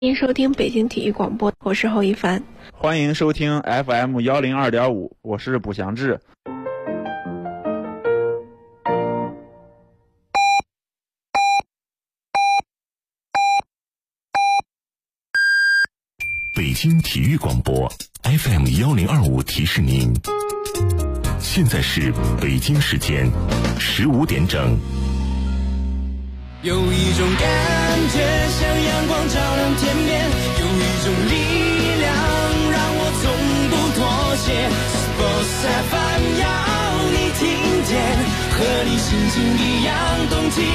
欢迎收听北京体育广播，我是侯一凡。 欢迎收听 FM 102.5，我是卜祥志。 北京体育广播 FM 1025提示您，现在是北京时间15点整。 有一种感觉像阳光照亮天边，有一种力量让我从不妥协。Sports FM 要你听见，和你心情一样动起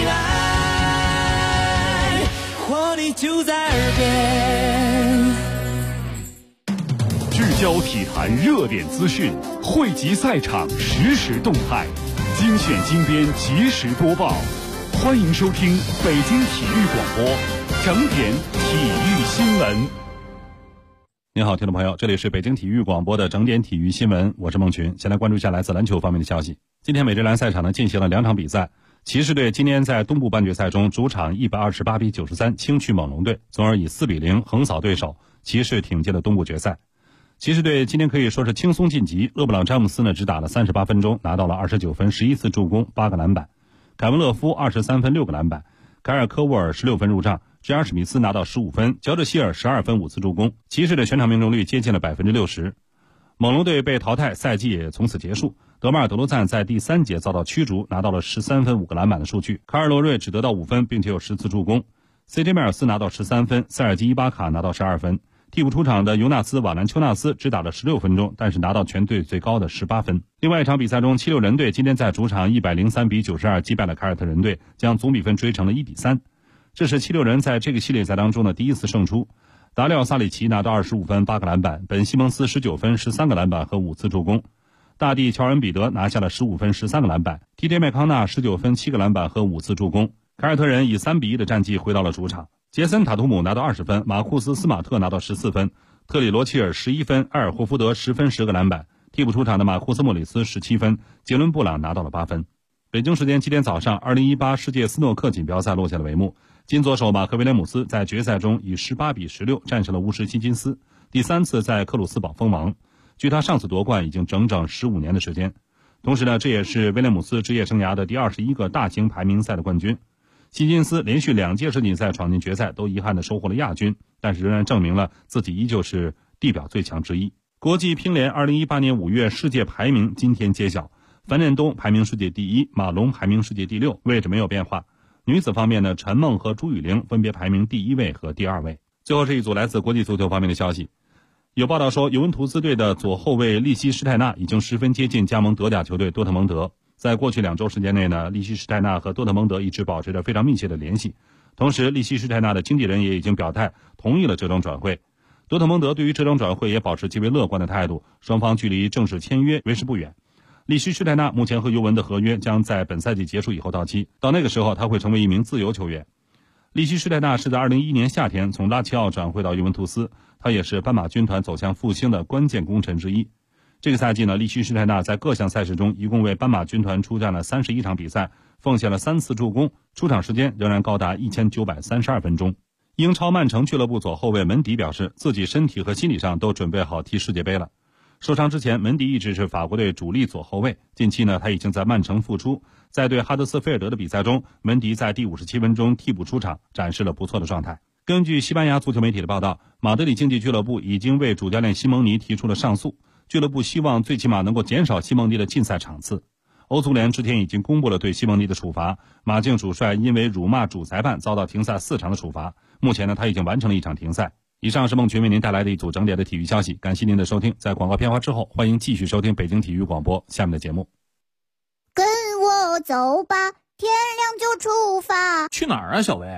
来，活力就在耳边。 聚焦体坛热点资讯，汇集赛场实时动态，精选精编及时播报。欢迎收听北京体育广播整点体育新闻。 您好，听众朋友，这里是北京体育广播的整点体育新闻，我是孟群。先来关注一下来自篮球方面的消息。今天美职篮赛场呢进行了2场比赛，骑士队今天在东部半决赛中主场128比93轻取猛龙队，从而以4比0横扫对手，骑士挺进了东部决赛。骑士队今天可以说是轻松晋级，勒布朗詹姆斯呢只打了38分钟，拿到了29分11次助攻8个篮板，凯文勒夫23分6个篮板，凯尔科沃尔16分入账，J.R. 史密斯拿到15分，乔治希尔12分5次助攻，骑士的全场命中率接近了 60%。 猛龙队被淘汰，赛季也从此结束。德马尔德罗赞在第3节遭到驱逐，拿到了13分5个篮板的数据，卡尔罗瑞只得到5分并且有10次助攻， CJ 迈尔斯拿到13分，塞尔吉伊巴卡拿到12分。替补出场的尤纳斯·瓦兰丘纳斯只打了16分钟，但是拿到全队最高的18分。另外一场比赛中，76人队今天在主场103比92击败了凯尔特人队，将总比分追成了1比3。这是76人在这个系列赛当中的第一次胜出。达里奥·萨里奇拿到25分8个篮板，本·西蒙斯19分13个篮板和5次助攻，大帝乔恩·彼得拿下了15分13个篮板， TJ 麦康纳19分7个篮板和5次助攻。凯尔特人以3比1的战绩回到了主场。杰森·塔图姆拿到20分，马库斯·斯马特拿到14分，特里罗切尔11分，埃尔霍福德10分10个篮板，替补出场的马库斯·莫里斯17分，杰伦·布朗拿到了8分。北京时间7点早上，2018世界斯诺克锦标赛落下了帷幕，金左手马克·威廉姆斯在决赛中以18比16战胜了巫师希金斯，第3次在克鲁斯堡封王，距他上次夺冠已经整整15年的时间。同时呢，这也是威廉姆斯职业生涯的第21个大型排名赛的冠军。希金斯连续2届世锦赛闯进决赛，都遗憾地收获了亚军，但是仍然证明了自己依旧是地表最强之一。国际乒联2018年5月世界排名今天揭晓，樊振东排名世界第1，马龙排名世界第6，位置没有变化。女子方面呢，陈梦和朱雨玲分别排名第1位和第2位。最后是一组来自国际足球方面的消息，有报道说尤文图斯队的左后卫利希施泰纳已经十分接近加盟德甲球队多特蒙德。在过去2周时间内呢，利希施泰纳和多特蒙德一直保持着非常密切的联系，同时利希施泰纳的经纪人也已经表态同意了这桩转会。多特蒙德对于这桩转会也保持极为乐观的态度，双方距离正式签约为时不远。利希施泰纳目前和尤文的合约将在本赛季结束以后到期，到那个时候他会成为一名自由球员。利希施泰纳是在2011年夏天从拉齐奥转会到尤文图斯，他也是斑马军团走向复兴的关键功臣之一。这个赛季呢，利希施泰纳在各项赛事中一共为斑马军团出战了31场比赛，奉献了3次助攻，出场时间仍然高达1932分钟。英超曼城俱乐部左后卫门迪表示，自己身体和心理上都准备好踢世界杯了。受伤之前，门迪一直是法国队主力左后卫，近期呢，他已经在曼城复出。在对哈德斯菲尔德的比赛中，门迪在第57分钟替补出场，展示了不错的状态。根据西班牙足球媒体的报道，马德里竞技俱乐部已经为主教练西蒙尼提出了上诉，俱乐部希望最起码能够减少西蒙尼的禁赛场次。欧足联之前已经公布了对西蒙尼的处罚，马竞主帅因为辱骂主裁判遭到停赛4场的处罚，目前呢他已经完成了1场停赛。以上是孟群为您带来的一组整点的体育消息，感谢您的收听。在广告片花之后，欢迎继续收听北京体育广播下面的节目。 跟我走吧，天亮就出发。 去哪儿啊，小薇？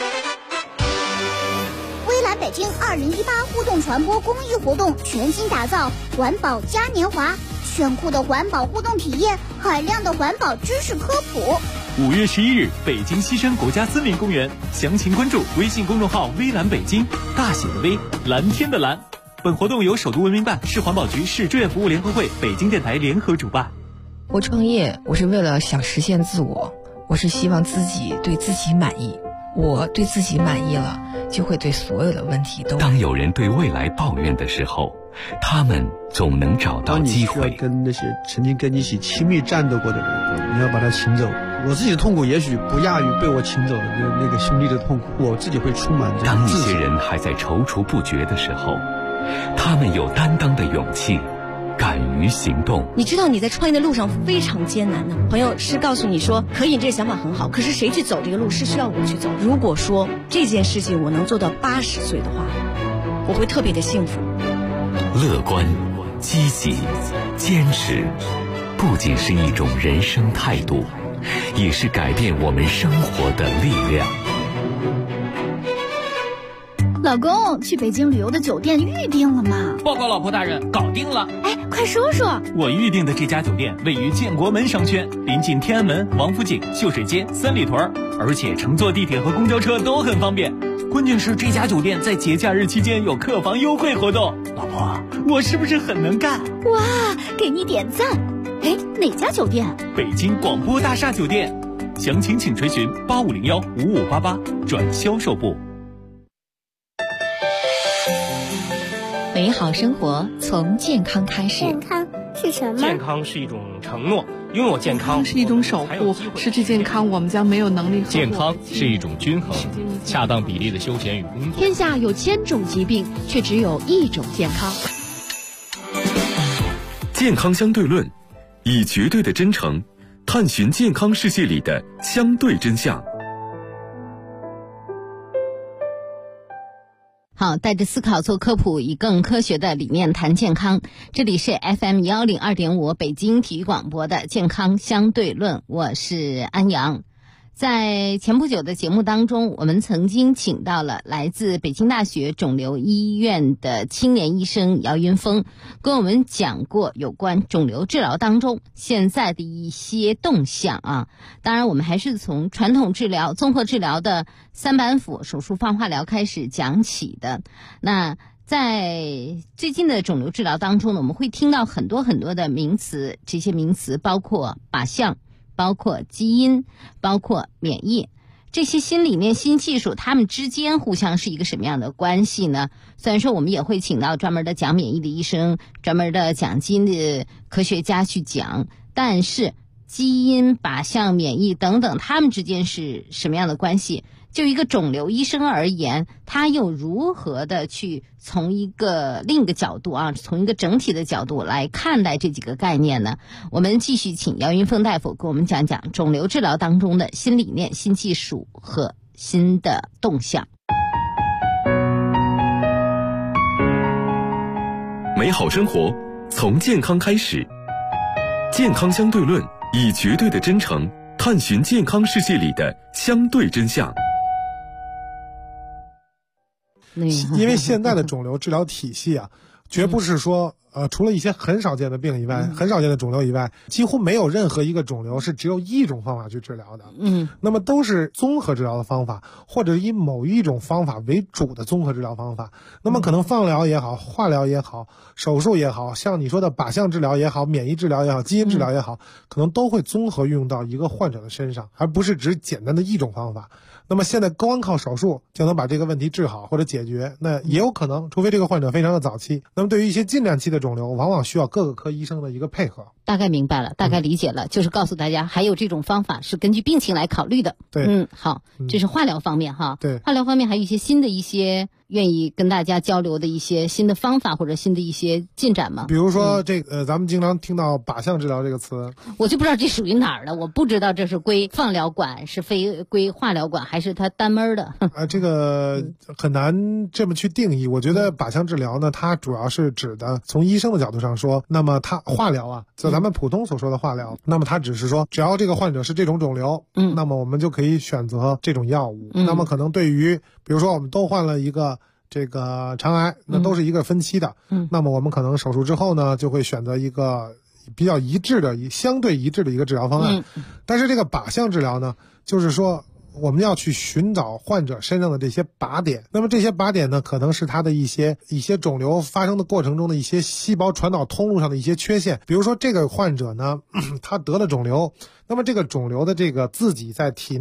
微蓝北京2018互动传播公益活动全新打造环保嘉年华，炫酷的环保互动体验，海量的环保知识科普。 5月11日，北京西山国家森林公园，详情关注微信公众号微蓝北京，大写的微，蓝天的蓝。本活动由首都文明办、市环保局、市志愿服务联合会、北京电台联合主办。 我创业，我是为了想实现自我，我是希望自己对自己满意。 我对自己满意了，就会对所有的问题都。 当有人对未来抱怨的时候，他们总能找到机会。 当你需要跟那些曾经跟你一起亲密战斗过的人，你要把他请走。我自己的痛苦也许不亚于被我请走的那个兄弟的痛苦，我自己会充满这种当一些人还在踌躇不决的时候，他们有担当的勇气，敢于行动。 你知道你在创业的路上非常艰难的，朋友是告诉你说可以，这个想法很好，可是谁去走这个路是需要我去走。如果说这件事情我能做到80岁的话，我会特别的幸福。 乐观、积极、坚持，不仅是一种人生态度，也是改变我们生活的力量。 老公，去北京旅游的酒店预定了吗？ 报告老婆大人，搞定了。 哎，快说说。 我预定的这家酒店位于建国门商圈，临近天安门、王府井、秀水街、三里屯，而且乘坐地铁和公交车都很方便。关键是这家酒店在节假日期间有客房优惠活动。老婆，我是不是很能干？ 哇，给你点赞。哎，哪家酒店？ 北京广播大厦酒店。详情请垂询85015588转销售部。 美好生活从健康开始。 健康是什么？ 健康是一种承诺，拥有健康是一种守护，失去健康我们将没有能力。 健康是一种均衡，恰当比例的休闲与工作。 天下有1000种疾病，却只有1种健康。 健康相对论，以绝对的真诚探寻健康世界里的相对真相。 好，带着思考做科普，以更科学的理念谈健康。这里是 FM 102.5北京体育广播的健康相对论，我是安阳。在前不久的节目当中，我们曾经请到了来自北京大学肿瘤医院的青年医生姚云峰，跟我们讲过有关肿瘤治疗当中现在的一些动向啊。当然我们还是从传统治疗、综合治疗的3板斧、手术、放化疗开始讲起的。那在最近的肿瘤治疗当中呢，我们会听到很多的名词，这些名词包括靶向，包括基因，包括免疫，这些新理念、新技术，它们之间互相是一个什么样的关系呢？虽然说我们也会请到专门的讲免疫的医生，专门的讲基因的科学家去讲，但是基因、靶向、免疫等等，它们之间是什么样的关系？就一个肿瘤医生而言，他又如何的去从另一个角度啊，从一个整体的角度来看待这几个概念呢？我们继续请姚云峰大夫给我们讲讲肿瘤治疗当中的新理念、新技术和新的动向。 美好生活从健康开始，健康相对论，以绝对的真诚探寻健康世界里的相对真相。 因为现在的肿瘤治疗体系啊，绝不是说除了一些很少见的病以外，很少见的肿瘤以外，几乎没有任何一个肿瘤是只有一种方法去治疗的。那么都是综合治疗的方法，或者以某一种方法为主的综合治疗方法。那么可能放疗也好，化疗也好，手术也好，像你说的靶向治疗也好，免疫治疗也好，基因治疗也好，可能都会综合运用到一个患者的身上，而不是只简单的一种方法。那么现在光靠手术就能把这个问题治好或者解决，那也有可能，除非这个患者非常的早期。那么对于一些近战期的肿瘤，往往需要各个科医生的一个配合。 大概明白了，大概理解了，就是告诉大家还有这种方法是根据病情来考虑的。 对， 好，这是化疗方面哈。 对， 化疗方面还有一些新的一些愿意跟大家交流的一些新的方法或者新的一些进展吗？ 比如说咱们经常听到靶向治疗这个词， 我就不知道这属于哪儿的，我不知道这是归放疗管，是非归化疗管，还是它单门的。 这个很难这么去定义。我觉得靶向治疗呢，它主要是指的从医生的角度上说，那么它化疗啊，就咱们普通所说的化疗，那么它只是说只要这个患者是这种肿瘤，那么我们就可以选择这种药物。那么可能对于比如说我们都患了一个这个肠癌，那都是一个分期的，那么我们可能手术之后呢，就会选择一个比较一致的、相对一致的一个治疗方案。但是这个靶向治疗呢，就是说我们要去寻找患者身上的这些靶点，那么这些靶点呢，可能是他的一些肿瘤发生的过程中的一些细胞传导通路上的一些缺陷。比如说这个患者呢，他得了肿瘤，那么这个肿瘤的这个自己在体内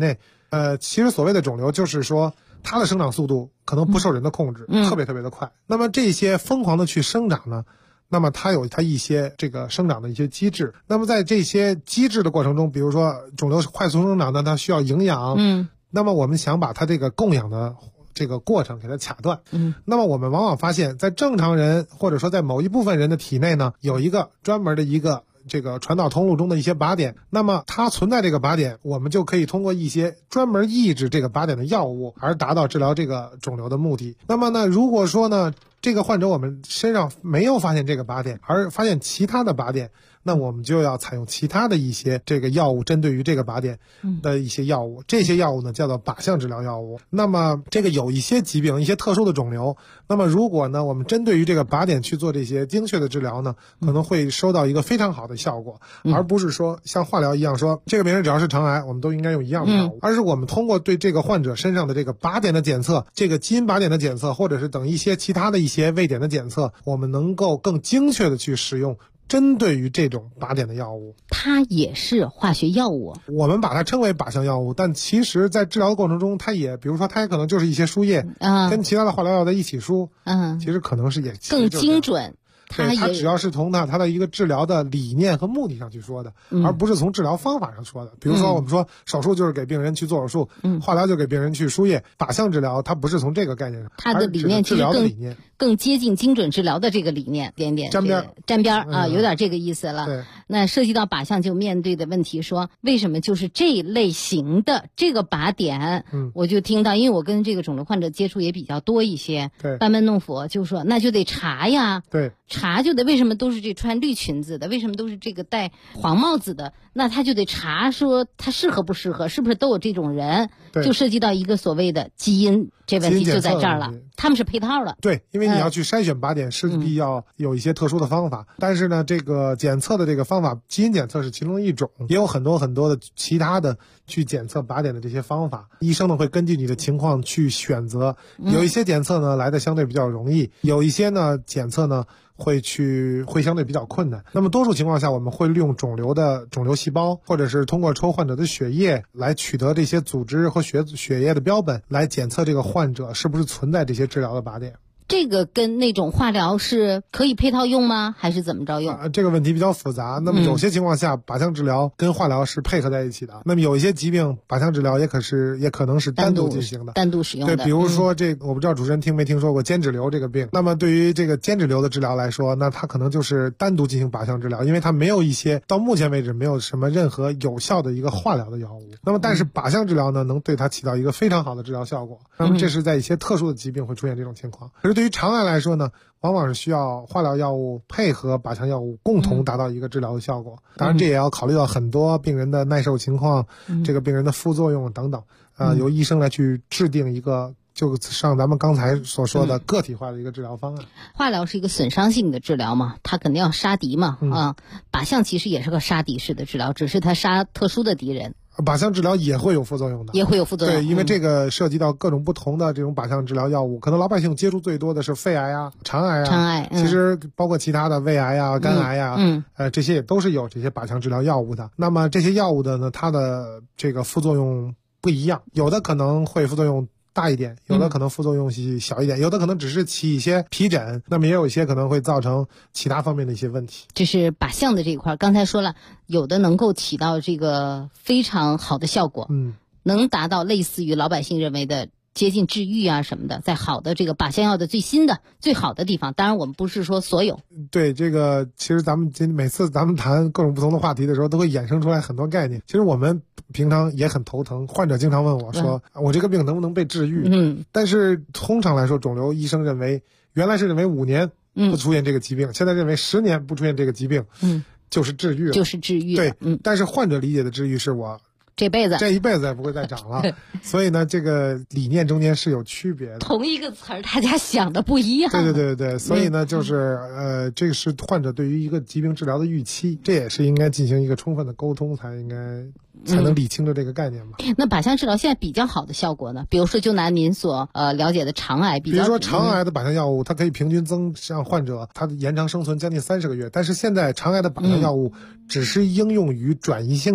其实所谓的肿瘤就是说它的生长速度可能不受人的控制，特别特别的快。那么这些疯狂的去生长呢，那么它有它一些这个生长的一些机制。那么在这些机制的过程中，比如说肿瘤快速生长呢，它需要营养，那么我们想把它这个供养的这个过程给它卡断，那么我们往往发现，在正常人或者说在某一部分人的体内呢，有一个专门的一个这个传导通路中的一些靶点，那么它存在这个靶点，我们就可以通过一些专门抑制这个靶点的药物而达到治疗这个肿瘤的目的。那么呢，如果说呢，这个患者我们身上没有发现这个靶点，而发现其他的靶点，那我们就要采用其他的一些这个药物，针对于这个靶点的一些药物。这些药物呢叫做靶向治疗药物。那么这个有一些疾病，一些特殊的肿瘤，那么如果呢我们针对于这个靶点去做这些精确的治疗呢，可能会收到一个非常好的效果，而不是说像化疗一样说这个病人只要是肠癌我们都应该用一样的药物，而是我们通过对这个患者身上的这个靶点的检测，这个基因靶点的检测，或者是等一些其他的一些位点的检测，我们能够更精确的去使用针对于这种靶点的药物。 它也是化学药物， 我们把它称为靶向药物，但其实在治疗的过程中，它也比如说它也可能就是一些输液，跟其他的化疗药在一起输，其实可能是也更精准。 对，它只要是从它的一个治疗的理念和目的上去说的，而不是从治疗方法上说的。比如说我们说手术就是给病人去做手术，化疗就给病人去输液，靶向治疗它不是从这个概念上， 它的理念治疗的理念更接近精准治疗的这个理念，点沾边啊，有点这个意思了。 对， 那涉及到靶向就面对的问题说，为什么就是这一类型的这个靶点，我就听到，因为我跟这个肿瘤患者接触也比较多一些， 对， 班门弄斧，就说那就得查呀， 对， 查就得为什么都是这穿绿裙子的，为什么都是这个戴黄帽子的，那他就得查说他适合不适合，是不是都有这种人，就涉及到一个所谓的基因，这问题就在这儿了，他们是配套的。 对，因为你要去筛选靶点势必要有一些特殊的方法，但是呢这个检测的这个方法，基因检测是其中的一种，也有很多很多的其他的去检测靶点的这些方法，医生呢会根据你的情况去选择，有一些检测呢来的相对比较容易，有一些呢检测呢会相对比较困难。那么多数情况下我们会利用肿瘤细胞，或者是通过抽患者的血液来取得这些组织和血液的标本，来检测这个患者是不是存在这些治疗的靶点。 这个跟那种化疗是可以配套用吗？还是怎么着用？ 这个问题比较复杂。那么有些情况下，靶向治疗跟化疗是配合在一起的。那么有一些疾病，靶向治疗也可能是单独进行的， 单独使用的。 对，比如说我不知道主持人听没听说过间质瘤这个病。那么对于这个间质瘤的治疗来说，那它可能就是单独进行靶向治疗，因为它没有到目前为止没有什么任何有效的一个化疗的药物。那么但是靶向治疗呢，能对它起到一个非常好的治疗效果。那么这是在一些特殊的疾病会出现这种情况。可是对于肠癌来说呢，往往是需要化疗药物配合靶向药物共同达到一个治疗的效果。当然这也要考虑到很多病人的耐受情况，这个病人的副作用等等，由医生来去制定一个就像咱们刚才所说的个体化的一个治疗方案。 化疗是一个损伤性的治疗嘛，它肯定要杀敌嘛，靶向其实也是个杀敌式的治疗，只是它杀特殊的敌人。 靶向治疗也会有副作用的， 也会有副作用。 对，因为这个涉及到各种不同的这种靶向治疗药物，可能老百姓接触最多的是肺癌啊、肠癌，其实包括其他的胃癌啊、肝癌啊，这些也都是有这些靶向治疗药物的。那么这些药物的呢，它的这个副作用不一样，有的可能会副作用大一点，有的可能副作用小一点，有的可能只是起一些皮疹，那么也有一些可能会造成其他方面的一些问题。 这是靶向的这一块，刚才说了，有的能够起到这个非常好的效果，能达到类似于老百姓认为的接近治愈啊什么的，在好的这个靶向药的最新的最好的地方，当然我们不是说所有。 对，这个其实每次咱们谈各种不同的话题的时候，都会衍生出来很多概念。其实我们平常也很头疼，患者经常问我说，我这个病能不能被治愈？但是通常来说，肿瘤医生原来是认为5年不出现这个疾病，现在认为10年不出现这个疾病，就是治愈了， 就是治愈了。 对，但是患者理解的治愈是我这一辈子也不会再长了，所以呢，这个理念中间是有区别的。 同一个词儿，大家想的不一样。 对，所以呢，就是这个是患者对于一个疾病治疗的预期，这也是应该进行一个充分的沟通，才能理清楚这个概念嘛。 那靶向治疗现在比较好的效果呢？比如说，就拿您所了解的肠癌比如说肠癌的靶向药物，它可以平均让患者它的延长生存将近30个月，但是现在肠癌的靶向药物只是应用于转移性的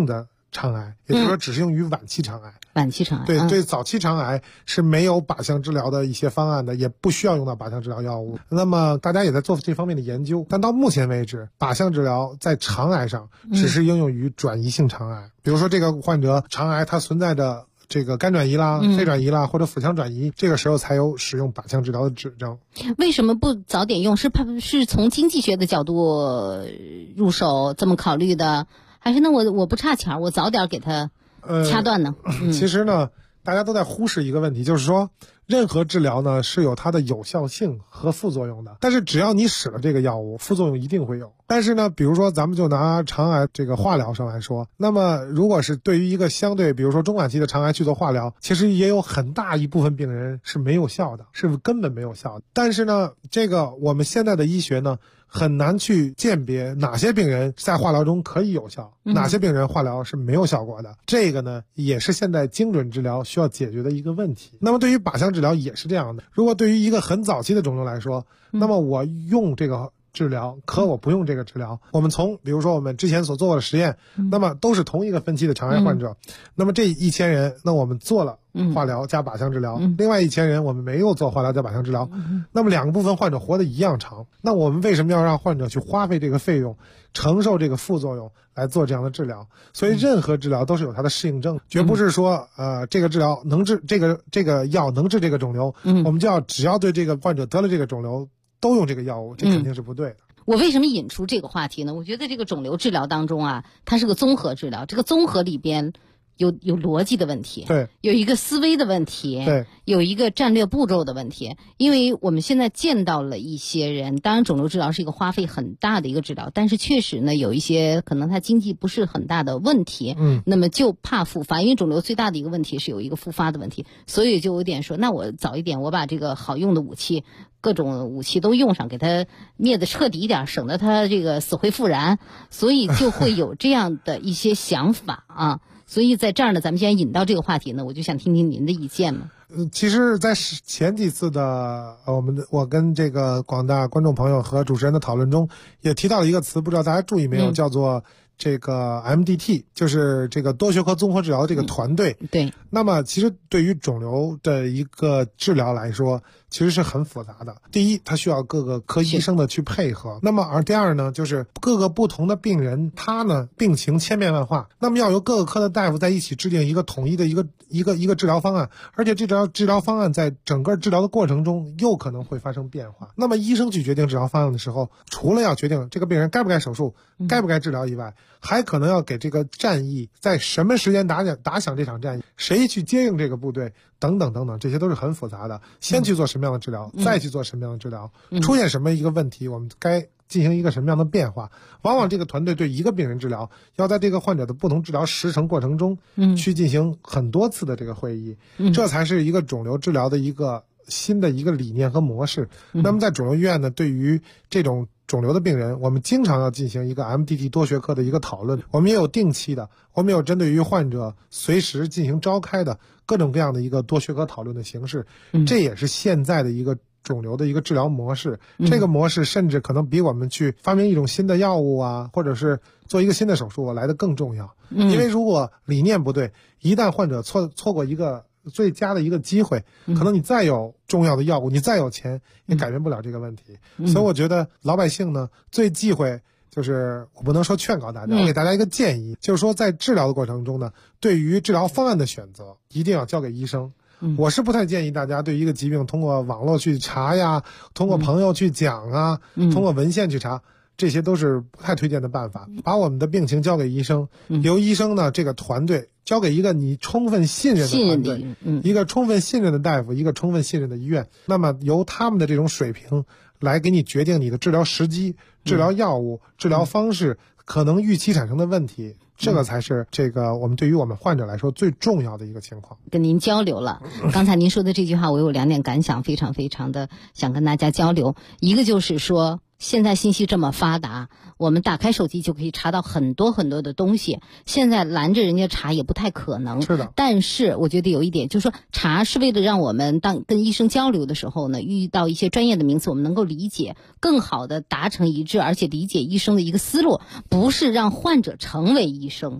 肠癌，也就是说只适用于晚期肠癌。 晚期肠癌对对，早期肠癌是没有靶向治疗的一些方案的，也不需要用到靶向治疗药物。那么大家也在做这方面的研究，但到目前为止，靶向治疗在肠癌上只是应用于转移性肠癌，比如说这个患者肠癌它存在着这个肝转移啦、肺转移啦，或者腹腔转移，这个时候才有使用靶向治疗的指征。 为什么不早点用？是从经济学的角度入手这么考虑的，还是那我不差钱，我早点给他掐断呢？ 其实呢，大家都在忽视一个问题，就是说任何治疗呢是有它的有效性和副作用的，但是只要你使了这个药物，副作用一定会有。但是呢，比如说咱们就拿肠癌这个化疗上来说，那么如果是对于一个相对比如说中晚期的肠癌去做化疗，其实也有很大一部分病人是没有效的，是根本没有效的。但是呢，这个我们现在的医学呢很难去鉴别哪些病人在化疗中可以有效，哪些病人化疗是没有效果的。这个呢也是现在精准治疗需要解决的一个问题。那么对于靶向治疗也是这样的，如果对于一个很早期的肿瘤来说，那么我用这个治疗可我不用这个治疗，我们从比如说我们之前所做过的实验，那么都是同一个分期的肠癌患者，那么这1000人，那我们做了化疗加靶向治疗，另外1000人我们没有做化疗加靶向治疗，那么2个部分患者活得一样长，那我们为什么要让患者去花费这个费用，承受这个副作用来做这样的治疗？所以任何治疗都是有它的适应症，绝不是说这个治疗能治这个药能治这个肿瘤，我们就要只要对这个患者得了这个肿瘤都用这个药物，这肯定是不对的。 我为什么引出这个话题呢？我觉得这个肿瘤治疗当中啊，它是个综合治疗，这个综合里边有逻辑的问题， 对， 有一个思维的问题， 对， 有一个战略步骤的问题。因为我们现在见到了一些人，当然肿瘤治疗是一个花费很大的一个治疗，但是确实呢，有一些可能他经济不是很大的问题，那么就怕复发，因为肿瘤最大的一个问题是有一个复发的问题，所以就有点说，那我早一点，我把这个好用的武器，各种武器都用上，给它灭得彻底一点，省得它这个死灰复燃，所以就会有这样的一些想法啊。所以在这儿呢，咱们既然引到这个话题呢，我就想听听您的意见嘛。 其实在前几次的我跟这个广大观众朋友和主持人的讨论中也提到了一个词，不知道大家注意没有，叫做这个 MDT， 就是这个多学科综合治疗的这个团队。 对。 那么其实对于肿瘤的一个治疗来说，其实是很复杂的。第一，它需要各个科医生的去配合。那么第二呢，就是各个不同的病人，他呢病情千变万化，那么要由各个科的大夫在一起制定一个统一的一个治疗方案，而且这治疗方案在整个治疗的过程中又可能会发生变化。那么医生去决定治疗方案的时候，除了要决定这个病人该不该手术，该不该治疗以外，还可能要给这个战役在什么时间打响这场战役，谁去接应这个部队，等等等等，这些都是很复杂的。先去做什么样的治疗，再去做什么样的治疗，出现什么一个问题，我们该进行一个什么样的变化。往往这个团队对一个病人治疗，要在这个患者的不同治疗时程过程中，去进行很多次的这个会议，这才是一个肿瘤治疗的一个新的一个理念和模式。那么在肿瘤医院呢，对于这种肿瘤的病人，我们经常要进行一个 MDT 多学科的一个讨论，我们也有定期的，我们有针对于患者随时进行召开的各种各样的一个多学科讨论的形式，这也是现在的一个肿瘤的一个治疗模式。这个模式甚至可能比我们去发明一种新的药物啊，或者是做一个新的手术来得更重要。因为如果理念不对，一旦患者错过一个最佳的一个机会，可能你再有重要的药物，你再有钱，也改变不了这个问题。所以我觉得老百姓呢，最忌讳就是我不能说劝告大家，我给大家一个建议，就是说在治疗的过程中呢，对于治疗方案的选择一定要交给医生。我是不太建议大家对一个疾病通过网络去查呀，通过朋友去讲啊，通过文献去查，这些都是不太推荐的办法。把我们的病情交给医生，由医生呢这个团队交给一个你充分信任的团队，一个充分信任的大夫，一个充分信任的医院，那么由他们的这种水平来给你决定你的治疗时机、治疗药物、治疗方式可能预期产生的问题。这个才是这个我们对于我们患者来说最重要的一个情况。 跟您交流了，刚才您说的这句话，我有2点感想，非常非常的想跟大家交流。一个就是说，现在信息这么发达，我们打开手机就可以查到很多很多的东西，现在拦着人家查也不太可能。 是的。 但是我觉得有一点，就是说查是为了让我们当跟医生交流的时候呢，遇到一些专业的名词我们能够理解，更好的达成一致，而且理解医生的一个思路，不是让患者成为医生，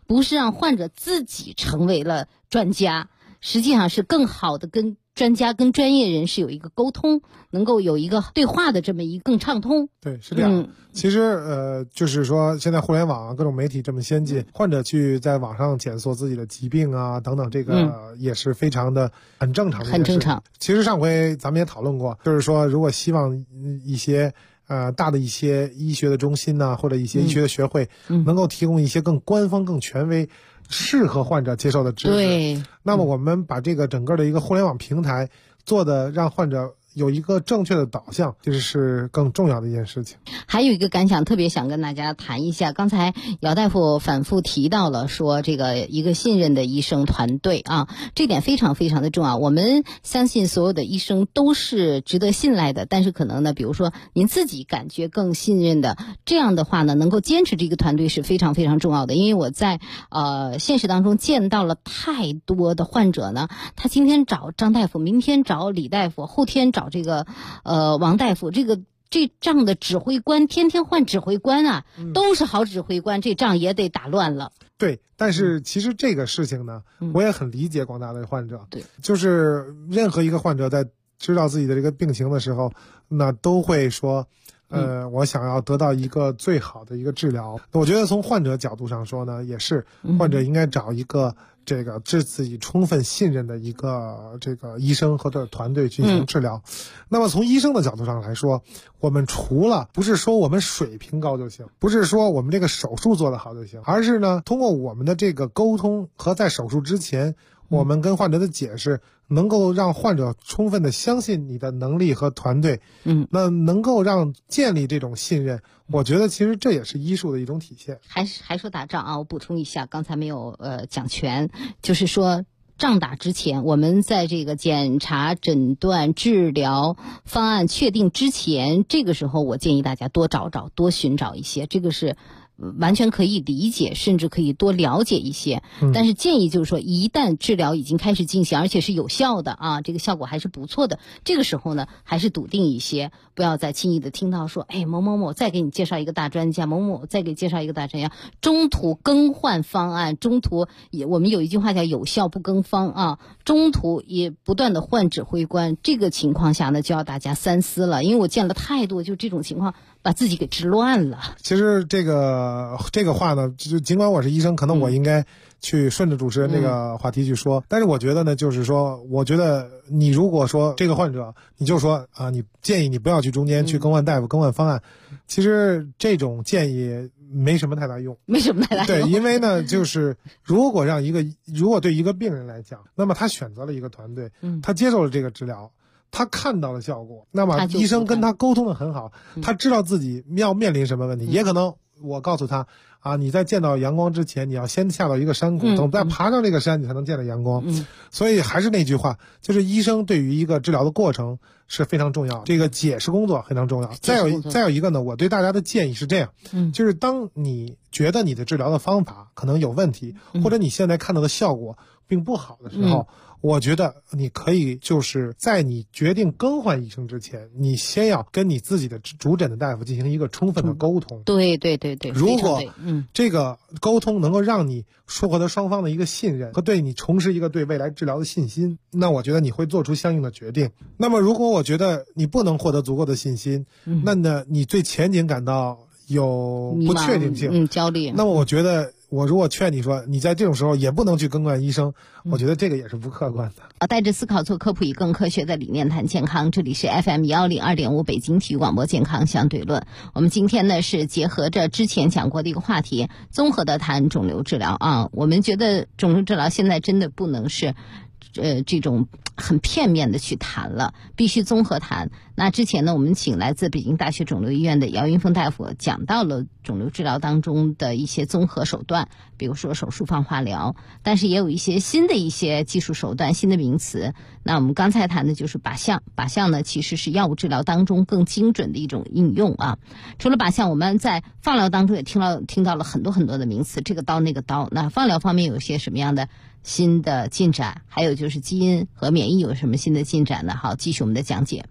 不是让患者自己成为了专家，实际上是更好的跟专家跟专业人士有一个沟通，能够有一个对话的这么一个更畅通。 对，是这样。其实就是说现在互联网各种媒体这么先进，患者去在网上检索自己的疾病啊等等，这个也是非常的很正常的一件事。很正常。其实上回咱们也讨论过，就是说如果希望一些大的一些医学的中心呐，或者一些医学的学会能够提供一些更官方更权威适合患者接受的知识。对，那么我们把这个整个的一个互联网平台做的让患者有一个正确的导向，这是更重要的一件事情。 还有一个感想特别想跟大家谈一下，刚才姚大夫反复提到了说这个一个信任的医生团队啊，这点非常非常的重要。我们相信所有的医生都是值得信赖的，但是可能呢，比如说您自己感觉更信任的，这样的话呢，能够坚持这个团队是非常非常重要的。因为我在现实当中见到了太多的患者呢，他今天找张大夫，明天找李大夫，后天找这个王大夫，这仗的指挥官天天换指挥官啊，都是好指挥官，这仗也得打乱了。 对，但是其实这个事情呢，我也很理解广大的患者。对，就是任何一个患者在知道自己的这个病情的时候，那都会说我想要得到一个最好的一个治疗。我觉得从患者角度上说呢，也是患者应该找一个这个自己充分信任的一个这个医生或者团队进行治疗。那么从医生的角度上来说，我们除了不是说我们水平高就行，不是说我们这个手术做得好就行，而是呢通过我们的这个沟通和在手术之前我们跟患者的解释，能够让患者充分的相信你的能力和团队，那能够让建立这种信任，我觉得其实这也是医术的一种体现。 还说打仗啊，我补充一下，刚才没有讲全，就是说仗打之前，我们在这个检查、诊断、治疗方案确定之前，这个时候我建议大家多找找、多寻找一些，这个是完全可以理解，甚至可以多了解一些。但是建议就是说，一旦治疗已经开始进行，而且是有效的啊，这个效果还是不错的，这个时候呢，还是笃定一些，不要再轻易的听到说，哎，某某某再给你介绍一个大专家，某某再给介绍一个大专家，中途更换方案，中途我们有一句话叫有效不更方啊，中途也不断的换指挥官，这个情况下呢，就要大家三思了，因为我见了太多就这种情况，把自己给治乱了。 其实这个话呢，就尽管我是医生，可能我应该去顺着主持人这个话题去说，但是我觉得呢，就是说，我觉得你如果说这个患者，你就说啊，你建议你不要去中间去更换大夫、更换方案，其实这种建议没什么太大用， 没什么太大用。 对，因为呢，就是如果对一个病人来讲，那么他选择了一个团队，他接受了这个治疗。他看到了效果，那么医生跟他沟通的很好，他知道自己要面临什么问题，也可能我告诉他啊，你在见到阳光之前，你要先下到一个山谷，等再爬上这个山，你才能见到阳光。所以还是那句话，就是医生对于一个治疗的过程是非常重要，这个解释工作非常重要。再有一个呢，我对大家的建议是这样，就是当你觉得你的治疗的方法可能有问题，或者你现在看到的效果并不好的时候，我觉得你可以就是在你决定更换医生之前，你先要跟你自己的主诊的大夫进行一个充分的沟通。 对， 如果这个沟通能够让你获得双方的一个信任和对你重拾一个对未来治疗的信心，那我觉得你会做出相应的决定。那么如果我觉得你不能获得足够的信心，那呢你对前景感到有不确定性， 焦虑， 那么我觉得我如果劝你说你在这种时候也不能去更换医生，我觉得这个也是不客观的。 带着思考做科普，以更科学的理念谈健康，这里是 FM102.5 北京体育广播健康相对论。我们今天呢是结合着之前讲过的一个话题，综合的谈肿瘤治疗啊。我们觉得肿瘤治疗现在真的不能是这种很片面的去谈了，必须综合谈。那之前呢，我们请来自北京大学肿瘤医院的姚云峰大夫讲到了肿瘤治疗当中的一些综合手段，比如说手术放化疗，但是也有一些新的一些技术手段、新的名词。那我们刚才谈的就是靶向，靶向呢其实是药物治疗当中更精准的一种应用啊。除了靶向，我们在放疗当中也听到了很多很多的名词，这个刀那个刀。那放疗方面有些什么样的新的进展？还有就是基因和免疫有什么新的进展呢？好，继续我们的讲解。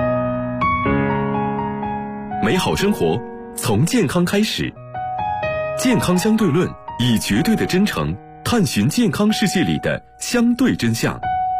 美好生活从健康开始。 健康相对论，以绝对的真诚探寻健康世界里的相对真相。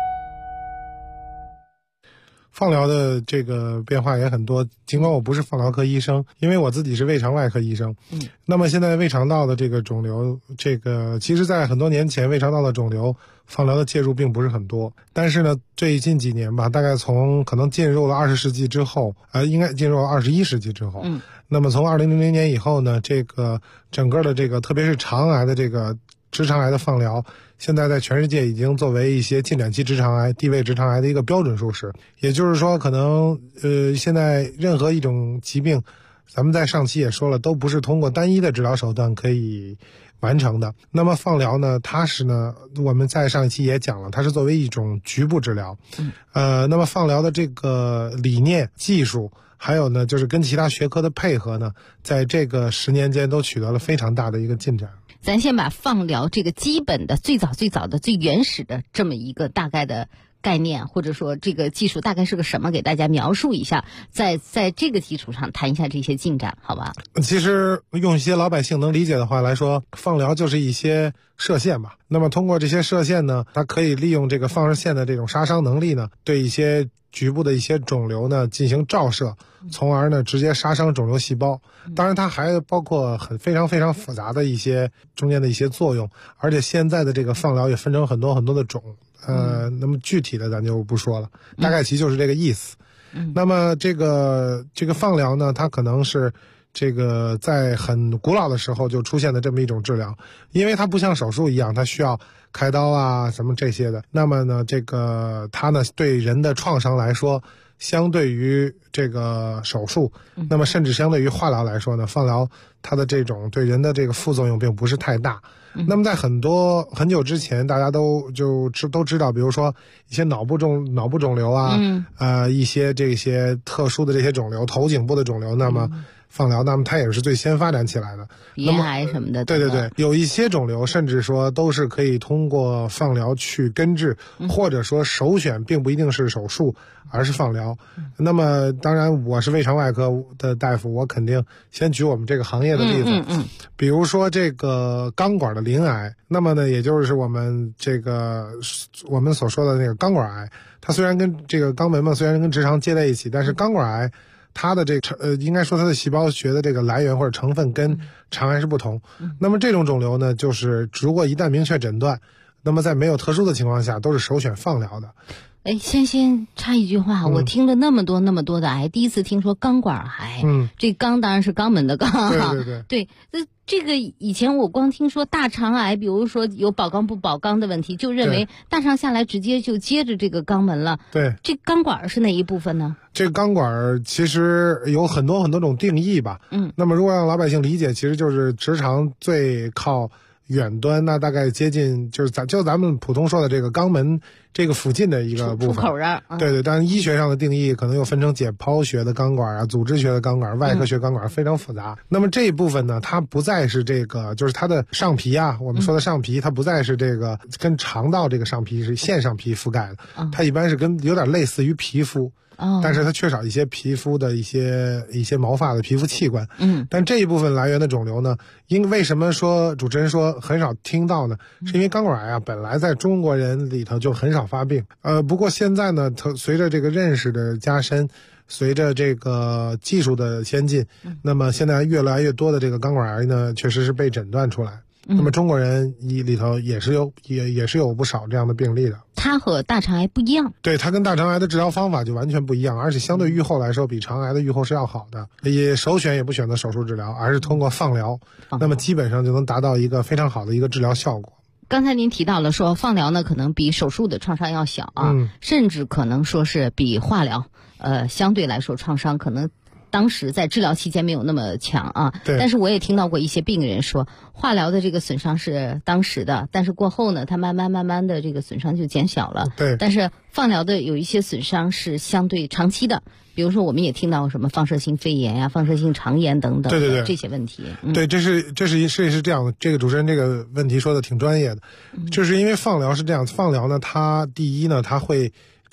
放疗的这个变化也很多，尽管我不是放疗科医生，因为我自己是胃肠外科医生。那么现在胃肠道的这个肿瘤，其实在很多年前胃肠道的肿瘤放疗的介入并不是很多，但是呢最近几年吧，大概从可能进入了20世纪之后，应该进入了21世纪之后，那么从2000年以后呢，这个整个的这个特别是肠癌的这个直肠癌的放疗，现在在全世界已经作为一些进展期直肠癌、低位直肠癌的一个标准术式。也就是说，可能现在任何一种疾病，咱们在上期也说了，都不是通过单一的治疗手段可以完成的。那么放疗呢，它是呢，我们在上一期也讲了，它是作为一种局部治疗。那么放疗的这个理念、技术，还有呢，就是跟其他学科的配合呢，在这个10年间都取得了非常大的一个进展。 咱先把放疗这个基本的、最早的、最原始的这么一个大概的概念，或者说这个技术大概是个什么，给大家描述一下，在这个基础上谈一下这些进展，好吧？其实用一些老百姓能理解的话来说，放疗就是一些射线吧。那么通过这些射线呢，它可以利用这个放射线的这种杀伤能力呢，对一些局部的一些肿瘤呢进行照射，从而呢直接杀伤肿瘤细胞。当然它还包括非常非常复杂的一些中间的一些作用，而且现在的这个放疗也分成很多很多的种，那么具体的咱就不说了，大概其就是这个意思。那么这个放疗呢，它可能是这个在很古老的时候就出现的这么一种治疗，因为它不像手术一样，它需要开刀啊什么这些的。那么呢，这个它呢对人的创伤来说，相对于这个手术，那么甚至相对于化疗来说呢，放疗它的这种对人的这个副作用并不是太大。那么在很久之前，大家都知道，比如说一些脑部肿瘤啊，一些这些特殊的这些肿瘤，头颈部的肿瘤，那么放疗，那么它也是最先发展起来的。鼻癌什么的。对，有一些肿瘤甚至说都是可以通过放疗去根治，或者说首选并不一定是手术，而是放疗。那么当然我是胃肠外科的大夫，我肯定先举我们这个行业的例子。比如说这个肛管的鳞癌，那么呢也就是我们所说的那个肛管癌，它虽然跟这个肛门嘛虽然跟直肠接在一起，但是肛管癌它的应该说它的细胞学的这个来源或者成分跟肠癌是不同。那么这种肿瘤呢，就是如果一旦明确诊断，那么在没有特殊的情况下，都是首选放疗的。先插一句话，我听了那么多的癌，第一次听说肛管癌。这肛当然是肛门的肛。对，这个以前我光听说大肠癌，比如说有保肛不保肛的问题，就认为大肠下来直接就接着这个肛门了。对，这肛管是哪一部分呢？这个肛管其实有很多种定义吧。那么如果让老百姓理解，其实就是直肠最靠远端，那大概接近就是咱们普通说的这个肛门这个附近的一个部分，出口这儿。对，但是医学上的定义可能又分成解剖学的肛管啊、组织学的肛管、外科学肛管，非常复杂。那么这一部分呢，它不再是这个，就是它的上皮啊，我们说的上皮，它不再是这个跟肠道这个上皮是线上皮覆盖的，它一般是有点类似于皮肤。但是它缺少一些皮肤的一些毛发的皮肤器官。但这一部分来源的肿瘤呢，为什么说主持人说很少听到呢？是因为肛管癌啊，本来在中国人里头就很少发病。不过现在呢，随着这个认识的加深，随着这个技术的先进，那么现在越来越多的这个肛管癌呢，确实是被诊断出来。那么中国人里头也是有不少这样的病例的。它和大肠癌不一样。对，它跟大肠癌的治疗方法就完全不一样，而且相对预后来说，比肠癌的预后是要好的。也首选也不选择手术治疗，而是通过放疗，那么基本上就能达到一个非常好的一个治疗效果。刚才您提到了说放疗呢，可能比手术的创伤要小啊，甚至可能说是比化疗，相对来说创伤可能当时在治疗期间没有那么强啊。对。但是我也听到过一些病人说，化疗的这个损伤是当时的，但是过后呢，它慢慢的这个损伤就减小了。对。但是放疗的有一些损伤是相对长期的，比如说我们也听到什么放射性肺炎呀、放射性肠炎等等的这些问题。对，这是这样的。这个主持人这个问题说的挺专业的，就是因为放疗是这样，放疗呢，它第一呢，它会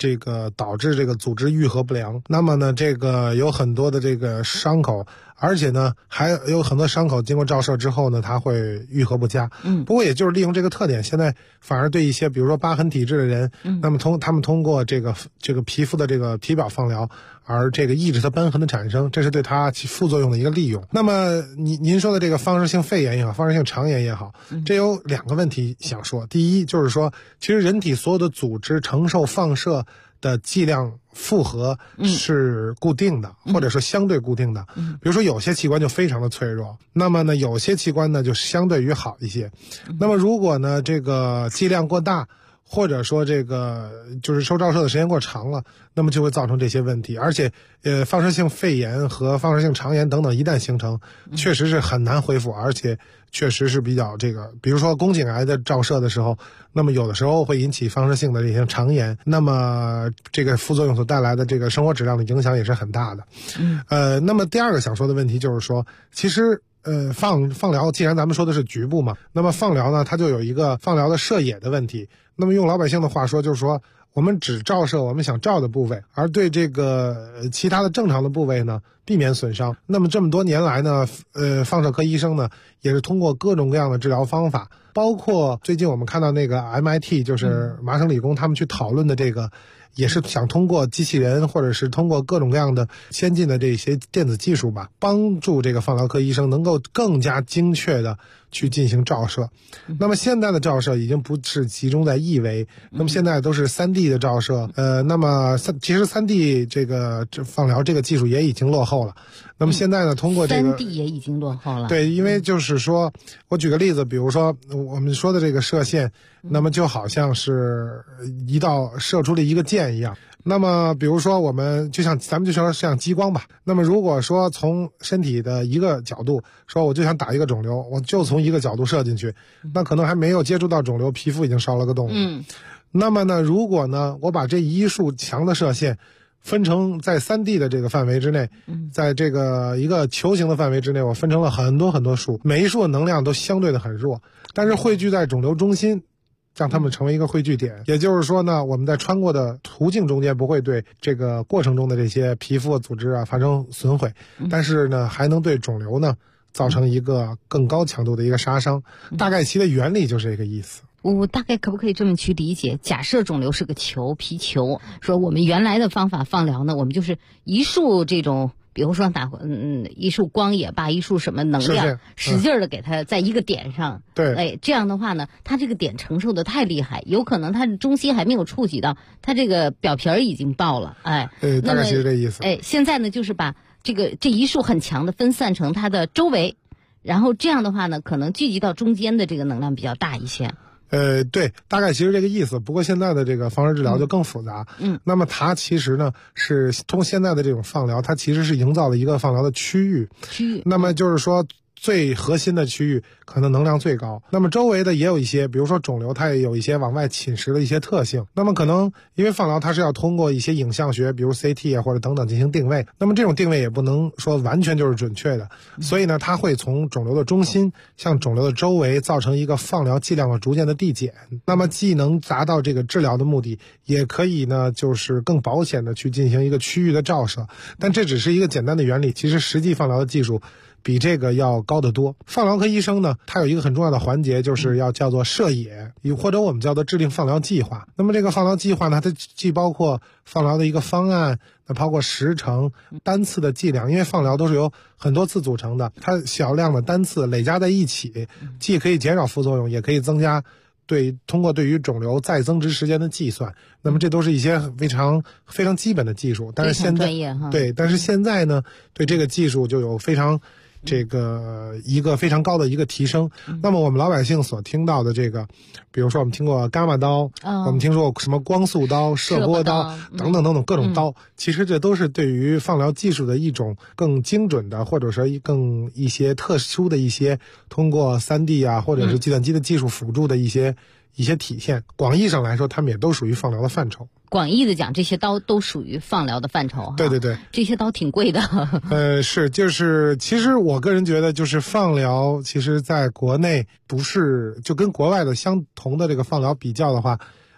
这个导致这个组织愈合不良。那么呢，这个有很多的这个伤口，而且呢还有很多伤口经过照射之后呢，它会愈合不佳。不过也就是利用这个特点，现在反而对一些比如说疤痕体质的人，那么他们通过这个皮肤的这个皮表放疗，而这个抑制它瘢痕的产生，这是对它其副作用的一个利用。那么您说的这个放射性肺炎也好，放射性肠炎也好，这有2个问题想说。第一就是说，其实人体所有的组织承受放射的剂量负荷是固定的，或者说相对固定的。比如说有些器官就非常的脆弱，那么呢有些器官呢就相对于好一些。那么如果呢这个剂量过大，或者说这个就是受照射的时间过长了，那么就会造成这些问题。而且放射性肺炎和放射性肠炎等等一旦形成，确实是很难恢复，而且确实是比较这个，比如说宫颈癌的照射的时候，那么有的时候会引起放射性的这些肠炎，那么这个副作用所带来的这个生活质量的影响也是很大的。那么第2个想说的问题就是说，其实放疗既然咱们说的是局部嘛，那么放疗呢它就有一个放疗的射野的问题。那么用老百姓的话说，就是说我们只照射我们想照的部位，而对这个其他的正常的部位呢避免损伤。那么这么多年来呢，放射科医生呢也是通过各种各样的治疗方法，包括最近我们看到那个 MIT 就是麻省理工他们去讨论的这个，也是想通过机器人或者是通过各种各样的先进的这些电子技术吧，帮助这个放疗科医生能够更加精确的去进行照射。那么现在的照射已经不是集中在一维，那么现在都是 3D 的照射。那么其实 3D 这个放疗这个技术也已经落后了。那么现在呢，通过这个 3D 也已经落后了。 对，因为就是说，我举个例子，比如说我们说的这个射线，那么就好像是一道射出了一个箭一样。那么比如说咱们就说像激光吧，那么如果说从身体的一个角度说我就想打一个肿瘤，我就从一个角度射进去，那可能还没有接触到肿瘤，皮肤已经烧了个洞。那么呢，如果呢我把这一束强的射线分成在 3D 的这个范围之内，在这个一个球形的范围之内，我分成了很多很多束，每一束的能量都相对的很弱，但是汇聚在肿瘤中心，让它们成为一个汇聚点。也就是说呢，我们在穿过的途径中间不会对这个过程中的这些皮肤组织啊发生损毁，但是呢还能对肿瘤呢造成一个更高强度的一个杀伤。大概其的原理就是这个意思。 我大概可不可以这么去理解？假设肿瘤是个球，皮球，说我们原来的方法放疗呢，我们就是一束这种，比如说一束光也罢，一束什么能量，使劲的给它在一个点上。对，这样的话呢，它这个点承受的太厉害，有可能它的中心还没有触及到，它这个表皮已经爆了。 大概是这意思。 现在呢，就是把这一束很强的分散成它的周围，然后这样的话呢，可能聚集到中间的这个能量比较大一些。 对，大概其实这个意思。不过现在的这个放射治疗就更复杂。那么它其实呢是通过现在的这种放疗，它其实是营造了一个放疗的区域。那么就是说最核心的区域可能能量最高，那么周围的也有一些，比如说肿瘤它也有一些往外侵蚀的一些特性，那么可能因为放疗它是要通过一些影像学，比如 CT 啊或者等等进行定位，那么这种定位也不能说完全就是准确的，所以呢它会从肿瘤的中心向肿瘤的周围造成一个放疗剂量的逐渐的递减，那么既能达到这个治疗的目的，也可以呢就是更保险的去进行一个区域的照射，但这只是一个简单的原理，其实实际放疗的技术比这个要高得多。放疗科医生呢，他有一个很重要的环节，就是要叫做射野，或者我们叫做制定放疗计划。那么这个放疗计划呢，它既包括放疗的一个方案，包括时程、单次的剂量，因为放疗都是由很多次组成的，它小量的单次累加在一起，既可以减少副作用，也可以增加通过对于肿瘤再增殖时间的计算，那么这都是一些非常非常基本的技术。但是现在但是现在呢，对这个技术就有非常一个非常高的一个提升。那么我们老百姓所听到的这个，比如说我们听过伽马刀，我们听说过什么光速刀、射波刀等等等等各种刀，其实这都是对于放疗技术的一种更精准的，或者说更一些特殊的一些通过 3D 啊或者是计算机的技术辅助的一些体现。广义上来说，他们也都属于放疗的范畴。 广义的讲，这些刀都属于放疗的范畴。 对对对， 这些刀挺贵的。 其实我个人觉得，就是放疗，其实在国内不是就跟国外的相同的这个放疗比较的话，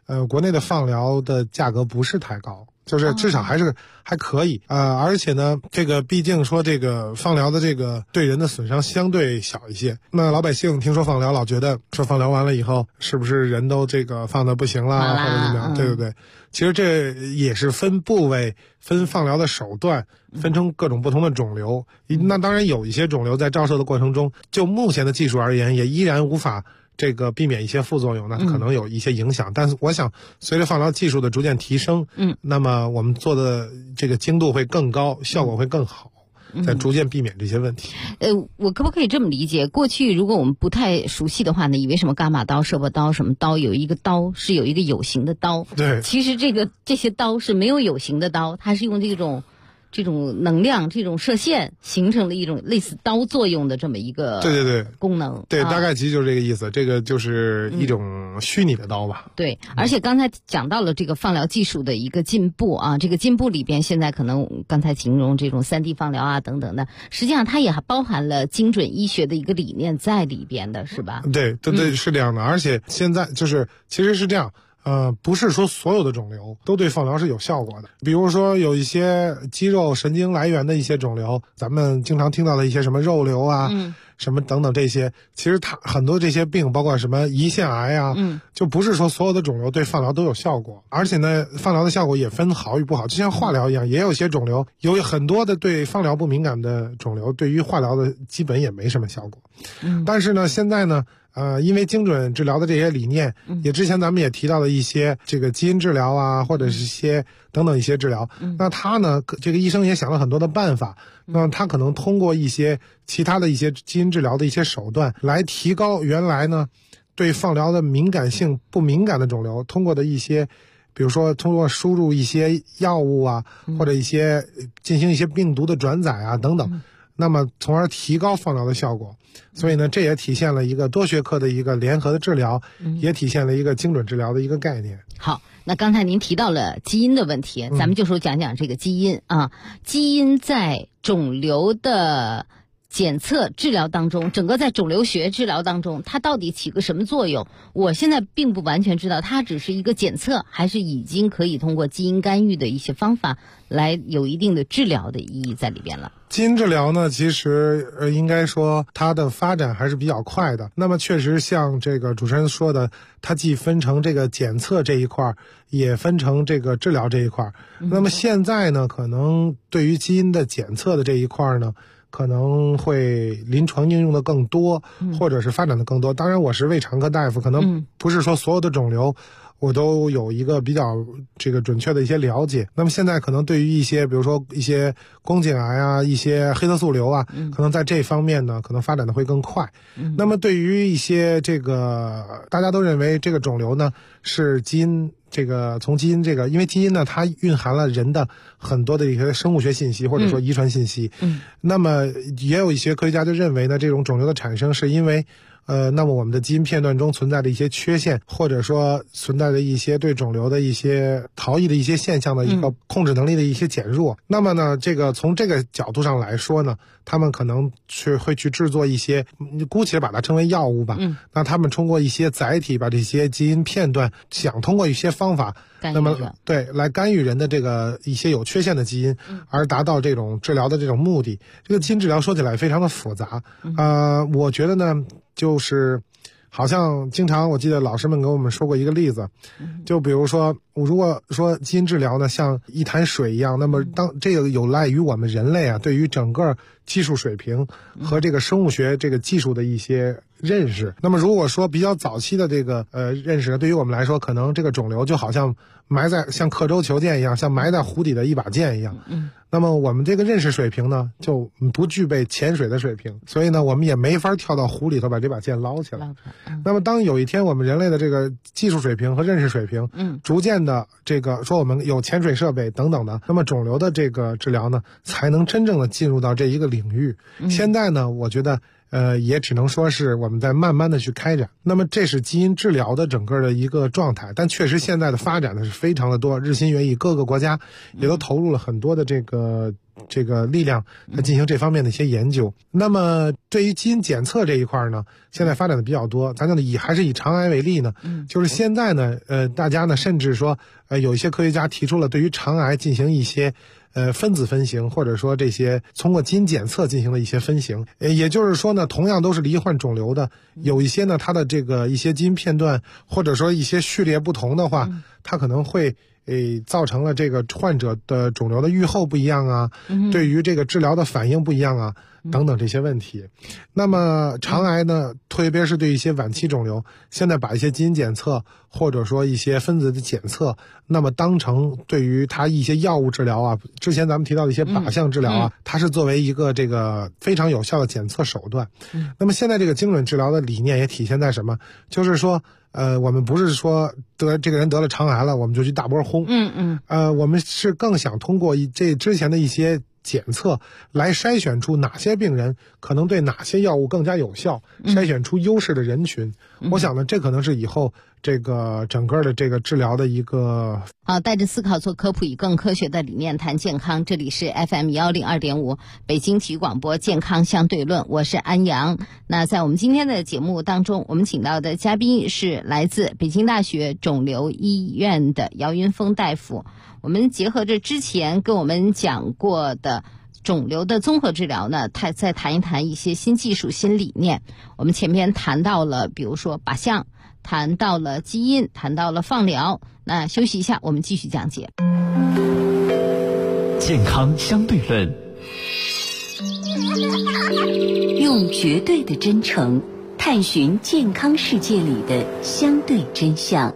国内的放疗的价格不是太高。就是至少还可以而且呢，这个毕竟说这个放疗的这个对人的损伤相对小一些。那老百姓听说放疗，老觉得说放疗完了以后，是不是人都这个放的不行啦，或者怎么样？对对对，其实这也是分部位、分放疗的手段，分成各种不同的肿瘤。那当然有一些肿瘤在照射的过程中，就目前的技术而言，也依然无法这个避免一些副作用，那可能有一些影响。但是我想随着放疗技术的逐渐提升，那么我们做的这个精度会更高，效果会更好，在逐渐避免这些问题。 我可不可以这么理解？过去如果我们不太熟悉的话呢，以为什么伽马刀、射波刀什么刀，有一个刀是有一个有形的刀。 对， 其实这些刀是没有有形的刀，它是用这种能量、这种射线形成了一种类似刀作用的这么一个功能。 对，大概其实就是这个意思。这个就是一种虚拟的刀吧。 对，而且刚才讲到了这个放疗技术的一个进步啊，这个进步里边现在可能刚才形容这种3D 放疗啊等等的，实际上它也还包含了精准医学的一个理念在里边的，是吧？ 对，是这样的。而且现在就是其实是这样。不是说所有的肿瘤都对放疗是有效果的。比如说有一些肌肉神经来源的一些肿瘤，咱们经常听到的一些什么肉瘤啊，什么等等这些，其实它很多这些病，包括什么胰腺癌啊，就不是说所有的肿瘤对放疗都有效果。而且呢，放疗的效果也分好与不好，就像化疗一样，也有些肿瘤，有很多的对放疗不敏感的肿瘤，对于化疗的基本也没什么效果。但是呢，现在呢，因为精准治疗的这些理念，也之前咱们也提到了一些这个基因治疗啊，或者是一些等等一些治疗。那他呢，这个医生也想了很多的办法，那他可能通过一些其他的一些基因治疗的一些手段，来提高原来呢对放疗的敏感性不敏感的肿瘤，通过的一些，比如说通过输入一些药物啊，或者一些进行一些病毒的转载啊等等。那么从而提高放疗的效果。所以呢，这也体现了一个多学科的一个联合的治疗，也体现了一个精准治疗的一个概念。 好，那刚才您提到了基因的问题，咱们就说讲讲这个基因啊。基因在肿瘤的检测治疗当中，整个在肿瘤学治疗当中，它到底起个什么作用？我现在并不完全知道，它只是一个检测，还是已经可以通过基因干预的一些方法来有一定的治疗的意义在里边了。 基因治疗呢，其实应该说它的发展还是比较快的。那么确实像这个主持人说的，它既分成这个检测这一块，也分成这个治疗这一块。那么现在呢，可能对于基因的检测的这一块呢，可能会临床应用的更多，或者是发展的更多。当然我是胃肠科大夫，可能不是说所有的肿瘤我都有一个比较这个准确的一些了解。那么现在可能对于一些比如说一些宫颈癌啊，一些黑色素瘤啊，可能在这方面呢可能发展的会更快。那么对于一些这个大家都认为这个肿瘤呢是基因，这个从基因这个，因为基因呢它蕴含了人的很多的一些生物学信息或者说遗传信息。那么也有一些科学家就认为呢，这种肿瘤的产生是因为那么我们的基因片段中存在的一些缺陷，或者说存在的一些对肿瘤的一些逃逸的一些现象的一个控制能力的一些减弱。那么呢，这个从这个角度上来说呢，他们可能会去制作一些，姑且把它称为药物吧。那他们通过一些载体把这些基因片段，想通过一些方法，那么对来干预人的这个一些有缺陷的基因，而达到这种治疗的这种目的。这个基因治疗说起来非常的复杂，我觉得呢，就是好像经常我记得老师们给我们说过一个例子，就比如说如果说基因治疗呢像一潭水一样，那么当这个有赖于我们人类啊对于整个技术水平和这个生物学这个技术的一些认识。那么如果说比较早期的这个认识，对于我们来说，可能这个肿瘤就好像埋在像刻舟求剑一样，像埋在湖底的一把剑一样。那么我们这个认识水平呢就不具备潜水的水平，所以呢我们也没法跳到湖里头把这把剑捞起来。那么当有一天我们人类的这个技术水平和认识水平逐渐的这个说我们有潜水设备等等的，那么肿瘤的这个治疗呢才能真正的进入到这一个领域。现在呢我觉得也只能说是我们在慢慢的去开展。那么这是基因治疗的整个的一个状态，但确实现在的发展呢是非常的多，日新月异，各个国家也都投入了很多的这个力量来进行这方面的一些研究。那么对于基因检测这一块呢，现在发展的比较多。咱就还是以肠癌为例呢，就是现在呢，大家呢甚至说，有一些科学家提出了对于肠癌进行一些分子分型，或者说这些通过基因检测进行的一些分型。也就是说呢，同样都是罹患肿瘤的，有一些呢它的这个一些基因片段或者说一些序列不同的话，它可能会造成了这个患者的肿瘤的预后不一样啊，对于这个治疗的反应不一样啊，等等这些问题。那么肠癌呢，特别是对一些晚期肿瘤，现在把一些基因检测或者说一些分子的检测，那么当成对于它一些药物治疗啊，之前咱们提到的一些靶向治疗啊，它是作为一个这个非常有效的检测手段。那么现在这个精准治疗的理念也体现在什么？就是说我们不是说这个人得了肠癌了，我们就去大波轰。我们是更想通过这之前的一些检测来筛选出哪些病人可能对哪些药物更加有效，筛选出优势的人群。我想呢，这可能是以后这个整个的这个治疗的一个。 好，带着思考做科普，以更科学的理念谈健康。这里是 FM102.5 北京体育广播健康相对论，我是安阳。那在我们今天的节目当中，我们请到的嘉宾是来自北京大学肿瘤医院的姚云峰大夫。我们结合着之前跟我们讲过的肿瘤的综合治疗呢，再谈一谈一些新技术、新理念。我们前面谈到了，比如说靶向，谈到了基因，谈到了放疗。那休息一下，我们继续讲解。 健康相对论， 用绝对的真诚探寻健康世界里的相对真相。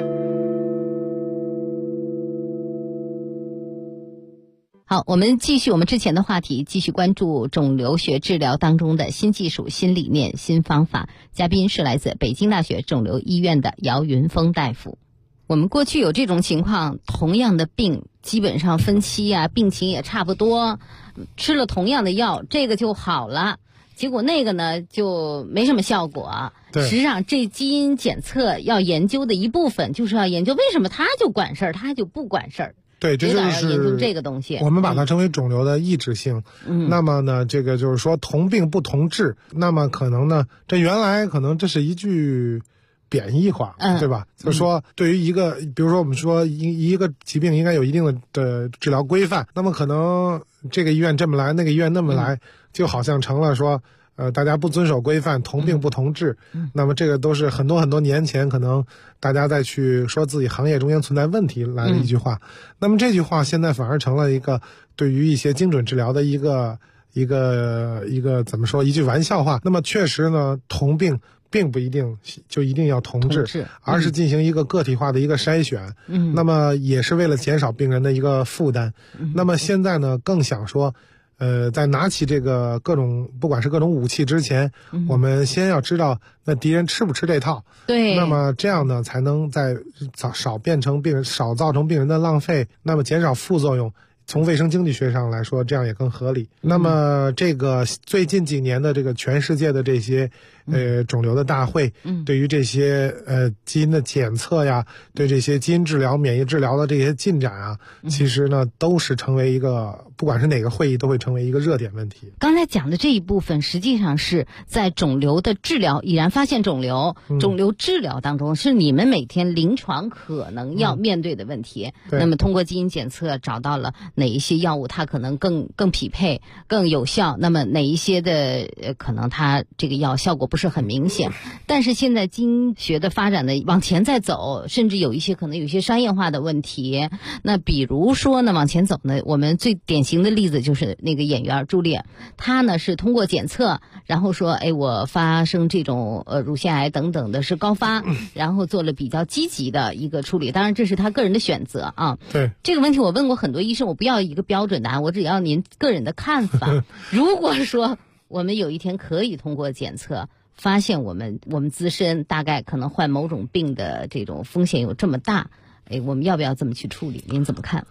好，我们继续我们之前的话题，继续关注肿瘤学治疗当中的新技术、新理念、新方法。嘉宾是来自北京大学肿瘤医院的姚云峰大夫。我们过去有这种情况，同样的病基本上分期啊，病情也差不多，吃了同样的药，这个就好了，结果那个呢就没什么效果。实际上这基因检测要研究的一部分就是要研究为什么他就管事儿，他就不管事儿。 对，这就是研究这个东西， 我们把它称为肿瘤的异质性。那么呢，这个就是说同病不同治。那么可能呢，这原来可能这是一句贬义话，对吧？就是说对于一个，比如说我们说一个疾病应该有一定的治疗规范，那么可能这个医院这么来，那个医院那么来，就好像成了说大家不遵守规范，同病不同治。那么这个都是很多年前可能大家再去说自己行业中间存在问题来的一句话。那么这句话现在反而成了一个对于一些精准治疗的一个怎么说，一句玩笑话。那么确实呢，同病并不一定就一定要同治，而是进行一个个体化的一个筛选。那么也是为了减少病人的一个负担。那么现在呢，更想说在拿起这个不管是各种武器之前，我们先要知道那敌人吃不吃这套。 对。 那么这样呢，才能少造成病人的浪费，那么减少副作用。从卫生经济学上来说，这样也更合理。那么这个最近几年的这个全世界的这些肿瘤的大会，对于这些基因的检测呀，对这些基因治疗、免疫治疗的这些进展啊，其实呢都是成为一个，不管是哪个会议都会成为一个热点问题。 刚才讲的这一部分，实际上是在肿瘤的治疗，已然发现肿瘤治疗当中，是你们每天临床可能要面对的问题。那么通过基因检测找到了哪一些药物它可能更匹配、更有效，那么哪一些的可能它这个药效果不是很明显。但是现在基因学的发展的往前在走，甚至有一些可能有一些商业化的问题。那比如说呢，往前走呢，我们最典型的例子就是那个演员朱丽叶，她呢是通过检测，然后说我发生这种乳腺癌等等的是高发，然后做了比较积极的一个处理。当然这是她个人的选择啊。 对这个问题我问过很多医生，我不要一个标准答案，我只要您个人的看法。如果说我们有一天可以通过检测发现我们自身大概可能患某种病的这种风险有这么大，我们要不要这么去处理？您怎么看？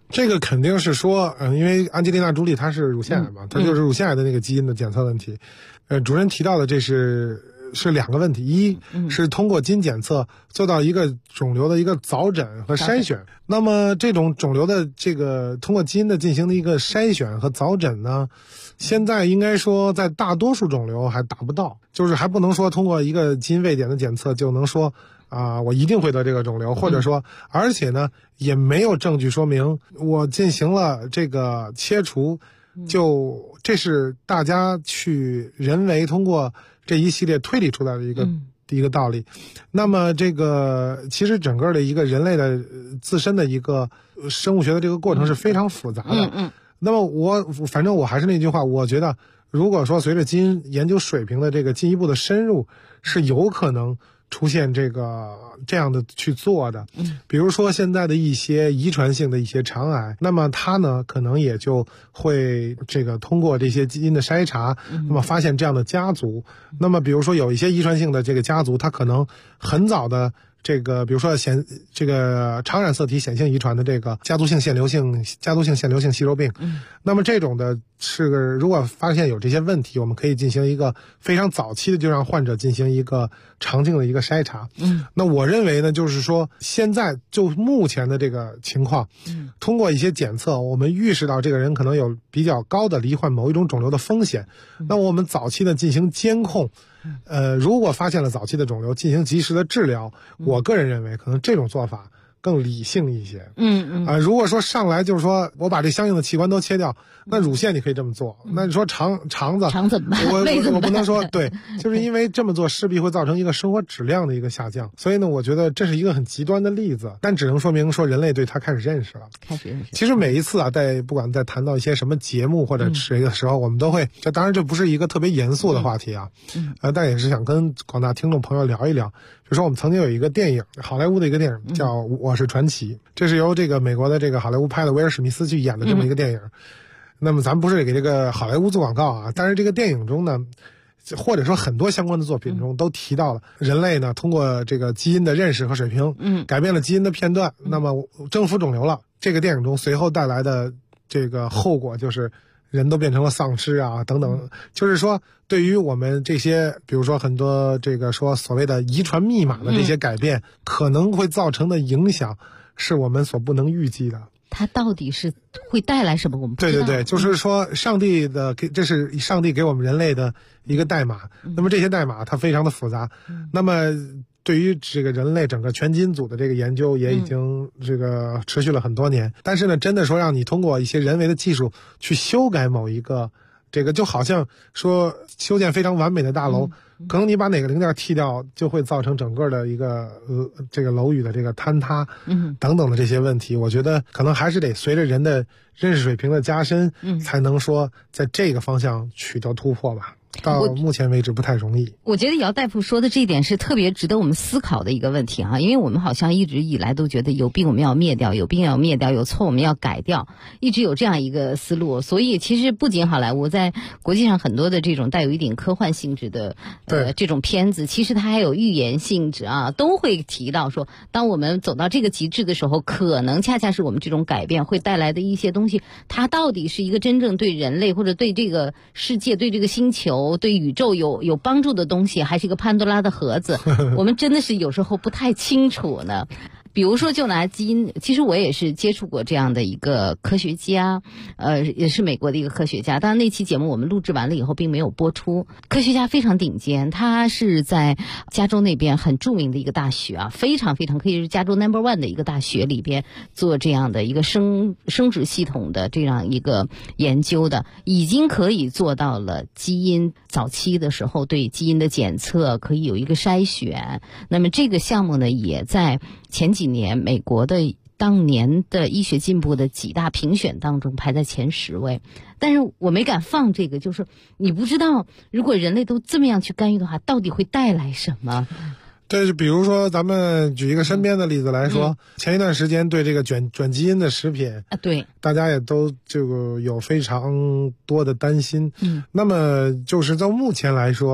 这个肯定是说，因为安吉丽娜·朱莉她是乳腺癌嘛，她就是乳腺癌的那个基因的检测问题。主任提到的这是两个问题，一是通过基因检测做到一个肿瘤的一个早诊和筛选。那么这种肿瘤的这个通过基因的进行的一个筛选和早诊呢，现在应该说在大多数肿瘤还达不到，就是还不能说通过一个基因位点的检测就能说我一定会得这个肿瘤，或者说而且呢也没有证据说明我进行了这个切除就这是大家去人为通过这一系列推理出来的一个道理。那么这个其实整个的一个人类的自身的一个生物学的这个过程是非常复杂的。那么反正我还是那句话，我觉得如果说随着基因研究水平的这个进一步的深入，是有可能出现这样的去做的。比如说现在的一些遗传性的一些肠癌，那么它呢可能也就会通过这些基因的筛查，那么发现这样的家族。那么比如说有一些遗传性的这个家族，它可能很早的比如说常染色体显性遗传的这个家族性腺瘤性息肉病，那么这种的如果发现有这些问题，我们可以进行一个非常早期的就让患者进行一个肠镜的一个筛查。那我认为呢，就是说现在就目前的这个情况，通过一些检测，我们预示到这个人可能有比较高的罹患某一种肿瘤的风险，那我们早期的进行监控。如果发现了早期的肿瘤，进行及时的治疗，我个人认为可能这种做法更理性一些。如果说上来就是说我把这相应的器官都切掉，那乳腺你可以这么做，那你说肠子怎么办？ 我不能说对，就是因为这么做势必会造成一个生活质量的一个下降，所以呢，我觉得这是一个很极端的例子，但只能说明说人类对它开始认识了。其实每一次不管在谈到一些什么节目或者这个时候，我们都会，当然这不是一个特别严肃的话题啊，但也是想跟广大听众朋友聊一聊。比如说我们曾经有一个电影，好莱坞的一个电影叫《我是传奇》，这是由美国的好莱坞拍的威尔史密斯去演的这么一个电影。那么咱们不是给这个好莱坞做广告啊，但是这个电影中呢，或者说很多相关的作品中都提到了人类呢通过这个基因的认识和水平，改变了基因的片段，那么征服肿瘤了。这个电影中随后带来的这个后果就是人都变成了丧尸啊等等，就是说对于我们这些比如说很多说所谓的遗传密码的这些改变，可能会造成的影响是我们所不能预计的。 它到底是会带来什么？我们不知道。 对，就是说这是上帝给我们人类的一个代码，那么这些代码它非常的复杂，那么对于这个人类整个全基因组的这个研究也已经持续了很多年，但是呢，真的说让你通过一些人为的技术去修改某一个就好像说修建非常完美的大楼，可能你把哪个零件剔掉，就会造成整个的一个楼宇的坍塌，等等的这些问题。我觉得可能还是得随着人的认识水平的加深，才能说在这个方向取得突破吧。到目前为止不太容易。 我觉得姚大夫说的这一点是特别值得我们思考的一个问题哈，因为我们好像一直以来都觉得有病我们要灭掉，有病要灭掉，有错我们要改掉，一直有这样一个思路。所以其实不仅好莱坞，在国际上很多的这种带有一点科幻性质的这种片子，其实它还有预言性质啊，都会提到说当我们走到这个极致的时候，可能恰恰是我们这种改变会带来的一些东西，它到底是一个真正对人类或者对这个世界对这个星球对宇宙有帮助的东西，还是一个潘多拉的盒子我们真的是有时候不太清楚呢。比如说就拿基因，其实我也是接触过这样的一个科学家，也是美国的一个科学家，当然那期节目我们录制完了以后并没有播出。科学家非常顶尖，他是在加州那边很著名的一个大学啊，非常非常可以是加州 No.1 的一个大学里边做这样的一个生殖系统的这样一个研究的，已经可以做到了基因早期的时候对基因的检测可以有一个筛选。那么这个项目呢，也在前几年美国的当年的医学进步的几大评选当中排在前10位，但是我没敢放这个，就是你不知道如果人类都这么样去干预的话，到底会带来什么。 对，比如说咱们举一个身边的例子来说，前一段时间对这个转基因的食品啊，对， 大家也都有非常多的担心。那么就是到目前来说，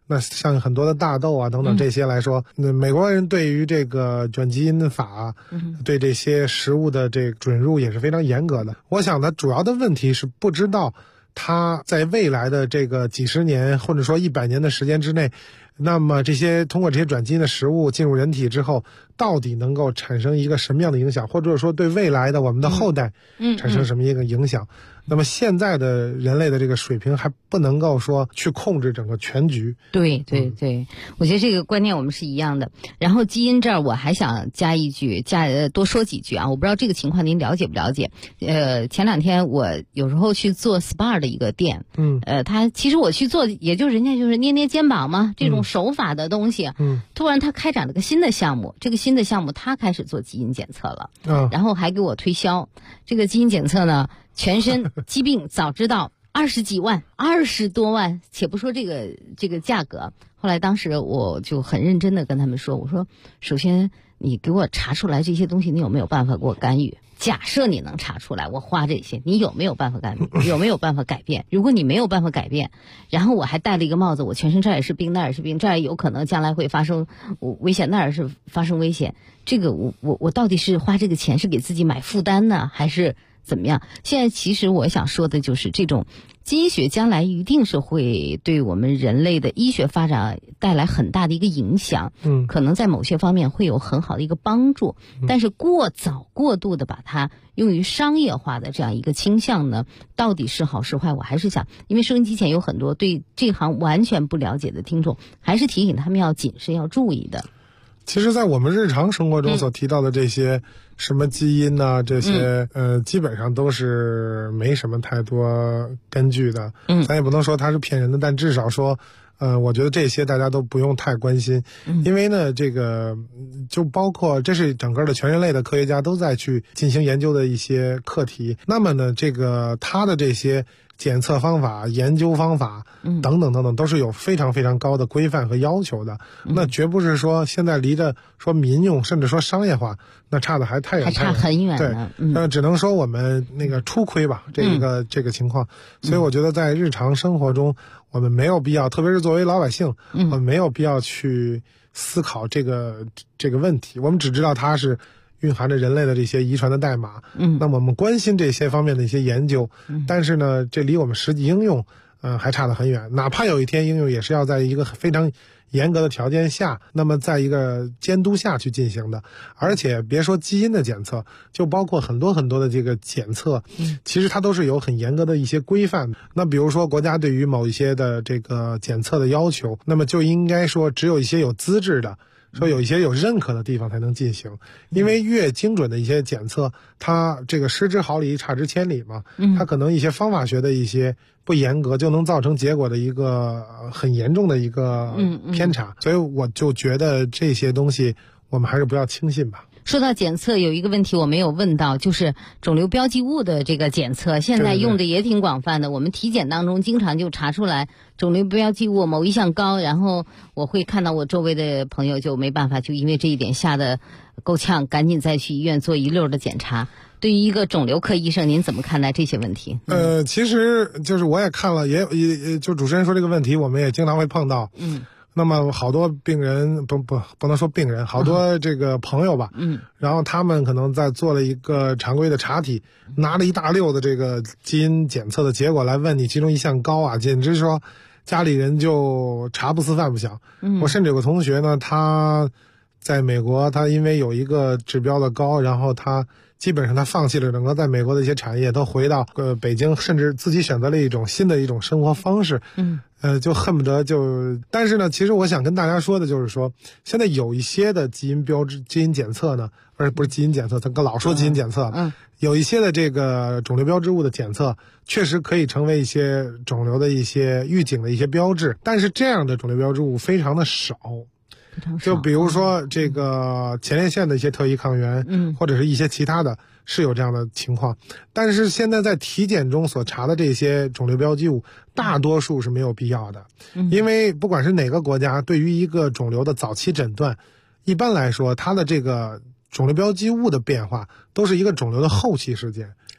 那像很多的大豆啊等等这些来说，美国人对于这个转基因法，对这些食物的这个准入也是非常严格的。我想呢，主要的问题是不知道它在未来的这个几十年或者说100年的时间之内，那么通过这些转基因的食物进入人体之后，到底能够产生一个什么样的影响，或者说对未来的我们的后代产生什么一个影响。那么现在的人类的这个水平还不能够说去控制整个全局。 对，我觉得这个观念我们是一样的。然后基因这儿我还想加一句，多说几句啊，我不知道这个情况您了解不了解。前2天我有时候去做 SPA 的一个店，他其实我去做，也就人家就是捏捏肩膀嘛，这种手法的东西，突然他开展了个新的项目，这个新的项目他开始做基因检测了，然后还给我推销这个基因检测呢，全身疾病早知道20几万，20多万，且不说这个价格。后来当时我就很认真的跟他们说，我说首先你给我查出来这些东西，你有没有办法给我干预？假设你能查出来，我花这些，你有没有办法干预？有没有办法改变？如果你没有办法改变，然后我还戴了一个帽子，我全身这儿也是病，那儿也是病，这儿有可能将来会发生危险，那儿是发生危险，这个我到底是花这个钱是给自己买负担呢，还是怎么样？现在其实我想说的就是这种基因学将来一定是会对我们人类的医学发展带来很大的一个影响，可能在某些方面会有很好的一个帮助，但是过度的把它用于商业化的这样一个倾向呢，到底是好是坏，我还是想，因为收音机前有很多对这行完全不了解的听众，还是提醒他们要谨慎要注意的。 其实在我们日常生活中所提到的这些什么基因啊，这些基本上都是没什么太多根据的，咱也不能说它是骗人的，但至少说我觉得这些大家都不用太关心，因为呢这个就包括这是整个的全人类的科学家都在去进行研究的一些课题。那么呢这个它的这些检测方法、研究方法等等等等，都是有非常非常高的规范和要求的。那绝不是说现在离着说民用甚至说商业化，那差的还太远， 还差很远呢。 对，只能说我们那个初窥吧，这个情况。所以我觉得在日常生活中，我们没有必要，特别是作为老百姓，我们没有必要去思考这个问题。我们只知道它是蕴含着人类的这些遗传的代码，那么我们关心这些方面的一些研究，但是呢，这离我们实际应用，还差得很远。哪怕有一天应用，也是要在一个非常严格的条件下，那么在一个监督下去进行的。而且别说基因的检测，就包括很多很多的这个检测，其实它都是有很严格的一些规范的。那比如说国家对于某一些的这个检测的要求，那么就应该说只有一些有资质的，说有一些有认可的地方才能进行，因为越精准的一些检测，它这个失之毫厘差之千里嘛，它可能一些方法学的一些不严格，就能造成结果的一个很严重的一个偏差，所以我就觉得这些东西我们还是不要轻信吧。 说到检测，有一个问题我没有问到，就是肿瘤标记物的这个检测，现在用的也挺广泛的。对，我们体检当中经常就查出来肿瘤标记物某一项高，然后我会看到我周围的朋友就没办法，就因为这一点吓得够呛，赶紧再去医院做一溜的检查。对于一个肿瘤科医生，您怎么看待这些问题？ 其实就是我也看了，也就主持人说这个问题，我们也经常会碰到。那么好多病人不能说病人，好多这个朋友吧，然后他们可能在做了一个常规的查体，拿了一大溜的这个基因检测的结果来问你其中一项高啊，简直说家里人就茶不思饭不想。我甚至有个同学呢，他在美国，他因为有一个指标的高，然后他基本上他放弃了整个在美国的一些产业，都回到北京，甚至自己选择了一种新的一种生活方式。就恨不得就，但是呢，其实我想跟大家说的就是说，现在有一些的基因检测呢，不是基因检测，咱老说基因检测，有一些的这个肿瘤标志物的检测，确实可以成为一些肿瘤的一些预警的一些标志，但是这样的肿瘤标志物非常的少。就比如说这个前列腺的一些特异抗原，或者是一些其他的，是有这样的情况。但是现在在体检中所查的这些肿瘤标记物，大多数是没有必要的，因为不管是哪个国家，对于一个肿瘤的早期诊断，一般来说它的这个肿瘤标记物的变化都是一个肿瘤的后期事件。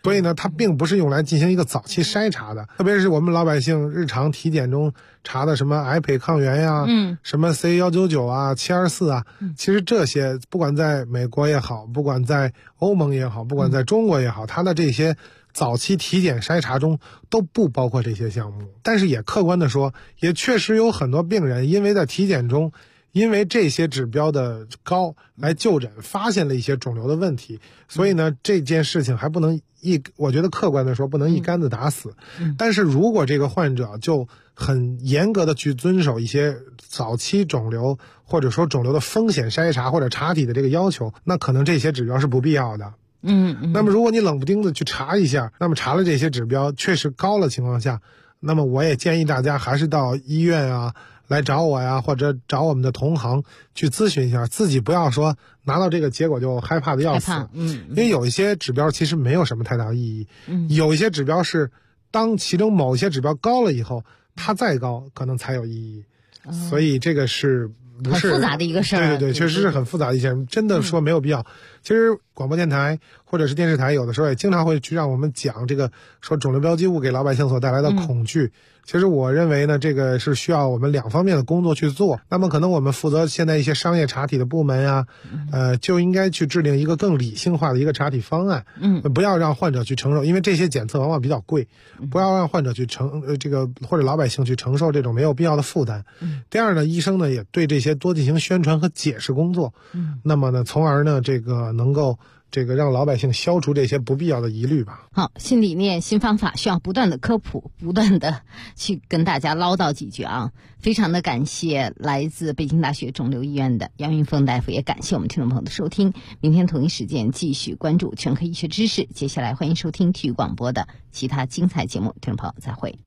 所以呢，它并不是用来进行一个早期筛查的，特别是我们老百姓日常体检中查的什么癌胚抗原呀，什么 C199啊、724啊，其实这些不管在美国也好，不管在欧盟也好，不管在中国也好，它的这些早期体检筛查中都不包括这些项目。但是也客观的说，也确实有很多病人因为在体检中因为这些指标的高来就诊，发现了一些肿瘤的问题，所以呢，这件事情还不能我觉得客观的说不能一竿子打死。但是如果这个患者就很严格的去遵守一些早期肿瘤或者说肿瘤的风险筛查或者查体的这个要求，那可能这些指标是不必要的。那么如果你冷不丁的去查一下，那么查了这些指标确实高了情况下，那么我也建议大家还是到医院啊来找我呀，或者找我们的同行去咨询一下，自己不要说拿到这个结果就害怕的要死。因为有一些指标其实没有什么太大意义，有一些指标是当其中某一些指标高了以后，它再高可能才有意义。所以这个是不是很复杂的一个事儿？ 对，确实是很复杂的一件事，真的说没有必要。其实广播电台或者是电视台有的时候也经常会去让我们讲这个说肿瘤标记物给老百姓所带来的恐惧。其实我认为呢，这个是需要我们两方面的工作去做。那么可能我们负责现在一些商业查体的部门啊，就应该去制定一个更理性化的一个查体方案。不要让患者去承受，因为这些检测往往比较贵，不要让患者去或者老百姓去承受这种没有必要的负担。第二呢，医生呢也对这些多进行宣传和解释工作。那么呢，从而呢这个能够让老百姓消除这些不必要的疑虑吧。 好，新理念新方法需要不断的科普，不断的去跟大家唠叨几句啊。非常的感谢来自北京大学肿瘤医院的杨云峰大夫，也感谢我们听众朋友的收听。明天同一时间继续关注全科医学知识，接下来欢迎收听体育广播的其他精彩节目。听众朋友再会。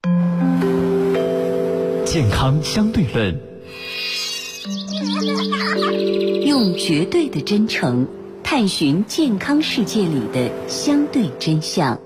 健康相对论， 用绝对的真诚探寻健康世界里的相对真相。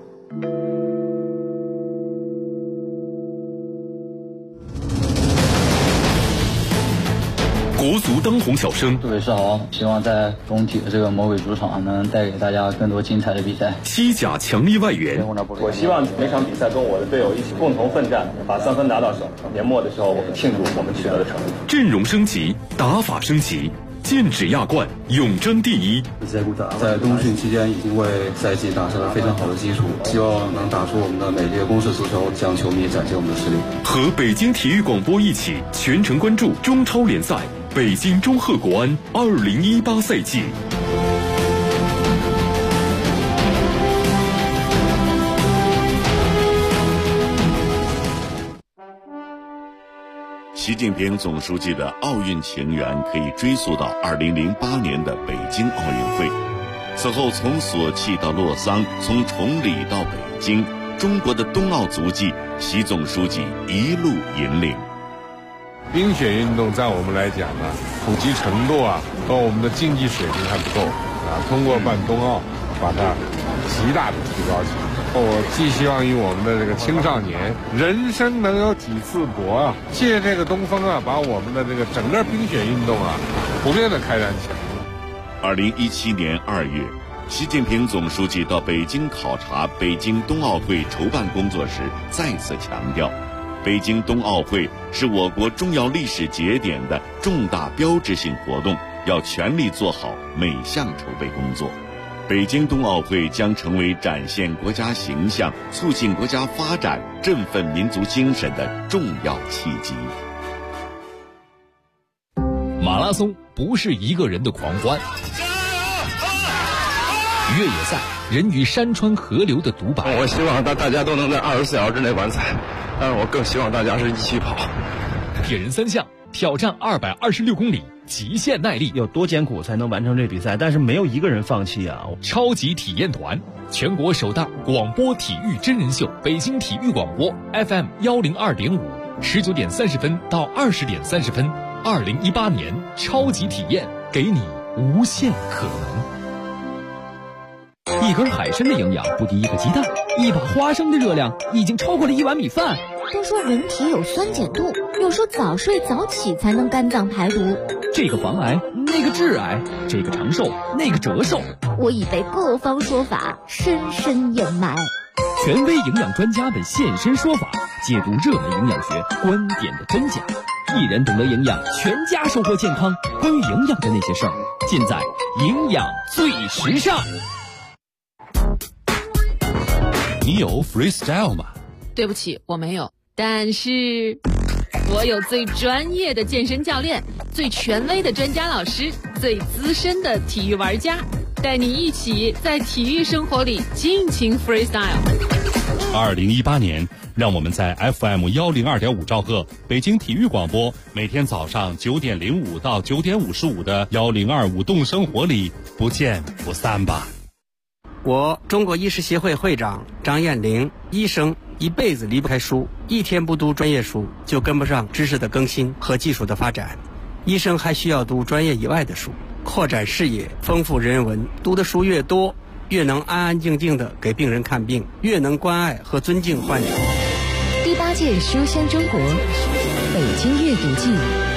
国足当红小生， 各位是好，希望在中体的这个魔鬼主场能带给大家更多精彩的比赛。 西甲强力外援， 我希望每场比赛跟我的队友一起共同奋战，把3分拿到手。年末的时候，我们庆祝我们取得的成绩。 阵容升级，打法升级，剑指亚冠，永争第一。 在冬训期间已经为赛季打下了非常好的基础，希望能打出我们的美丽的攻势足球，向球迷展现我们的实力。 和北京体育广播一起全程关注中超联赛北京中赫国安2018赛季。 习近平总书记的奥运情缘可以追溯到2008年的北京奥运会。此后从索契到洛桑，从崇礼到北京，中国的冬奥足迹，习总书记一路引领。 冰雪运动在我们来讲呢，普及程度和我们的竞技水平还不够通过办冬奥把它极大的提高起来。我寄希望于我们的这个青少年，人生能有几次搏借这个东风把我们的这个整个冰雪运动普遍的开展起来。 2017年2月，习近平总书记到北京考察北京冬奥会筹办工作时，再次强调，北京冬奥会是我国重要历史节点的重大标志性活动，要全力做好每项筹备工作。北京冬奥会将成为展现国家形象、促进国家发展、振奋民族精神的重要契机。 马拉松不是一个人的狂欢，越野赛人与山川河流的独白。 我希望大家都能在24小时之内完赛，但是我更希望大家是一起跑。 铁人3项挑战226公里，极限耐力， 有多艰苦才能完成这比赛？但是没有一个人放弃啊！ 超级体验团，全国首档广播体育真人秀，北京体育广播 FM 102.5，19点30分到20点30分，2018年超级体验，给你无限可能。 一根海参的营养不敌一个鸡蛋，一把花生的热量已经超过了1碗米饭。 都说人体有酸碱度，有说早睡早起才能肝脏排毒。 这个防癌，那个致癌，这个长寿，那个折寿。 我已被各方说法深深掩埋。 权威营养专家们现身说法，解读热门营养学观点的真假。一人懂得营养，全家收获健康。关于营养的那些事儿，尽在营养最时尚。 你有 freestyle 吗？ 对不起，我没有。但是我有最专业的健身教练，最权威的专家老师，最资深的体育玩家，带你一起在体育生活里尽情 freestyle。 2018年，让我们在 FM102.5兆赫北京体育广播，每天早上9点05到9点55的1025舞动生活里不见不散吧。 我中国医师协会会长张艳玲，医生一辈子离不开书，一天不读专业书就跟不上知识的更新和技术的发展。医生还需要读专业以外的书，扩展视野，丰富人文。读的书越多，越能安安静静地给病人看病，越能关爱和尊敬患者。 第8届书香中国北京阅读季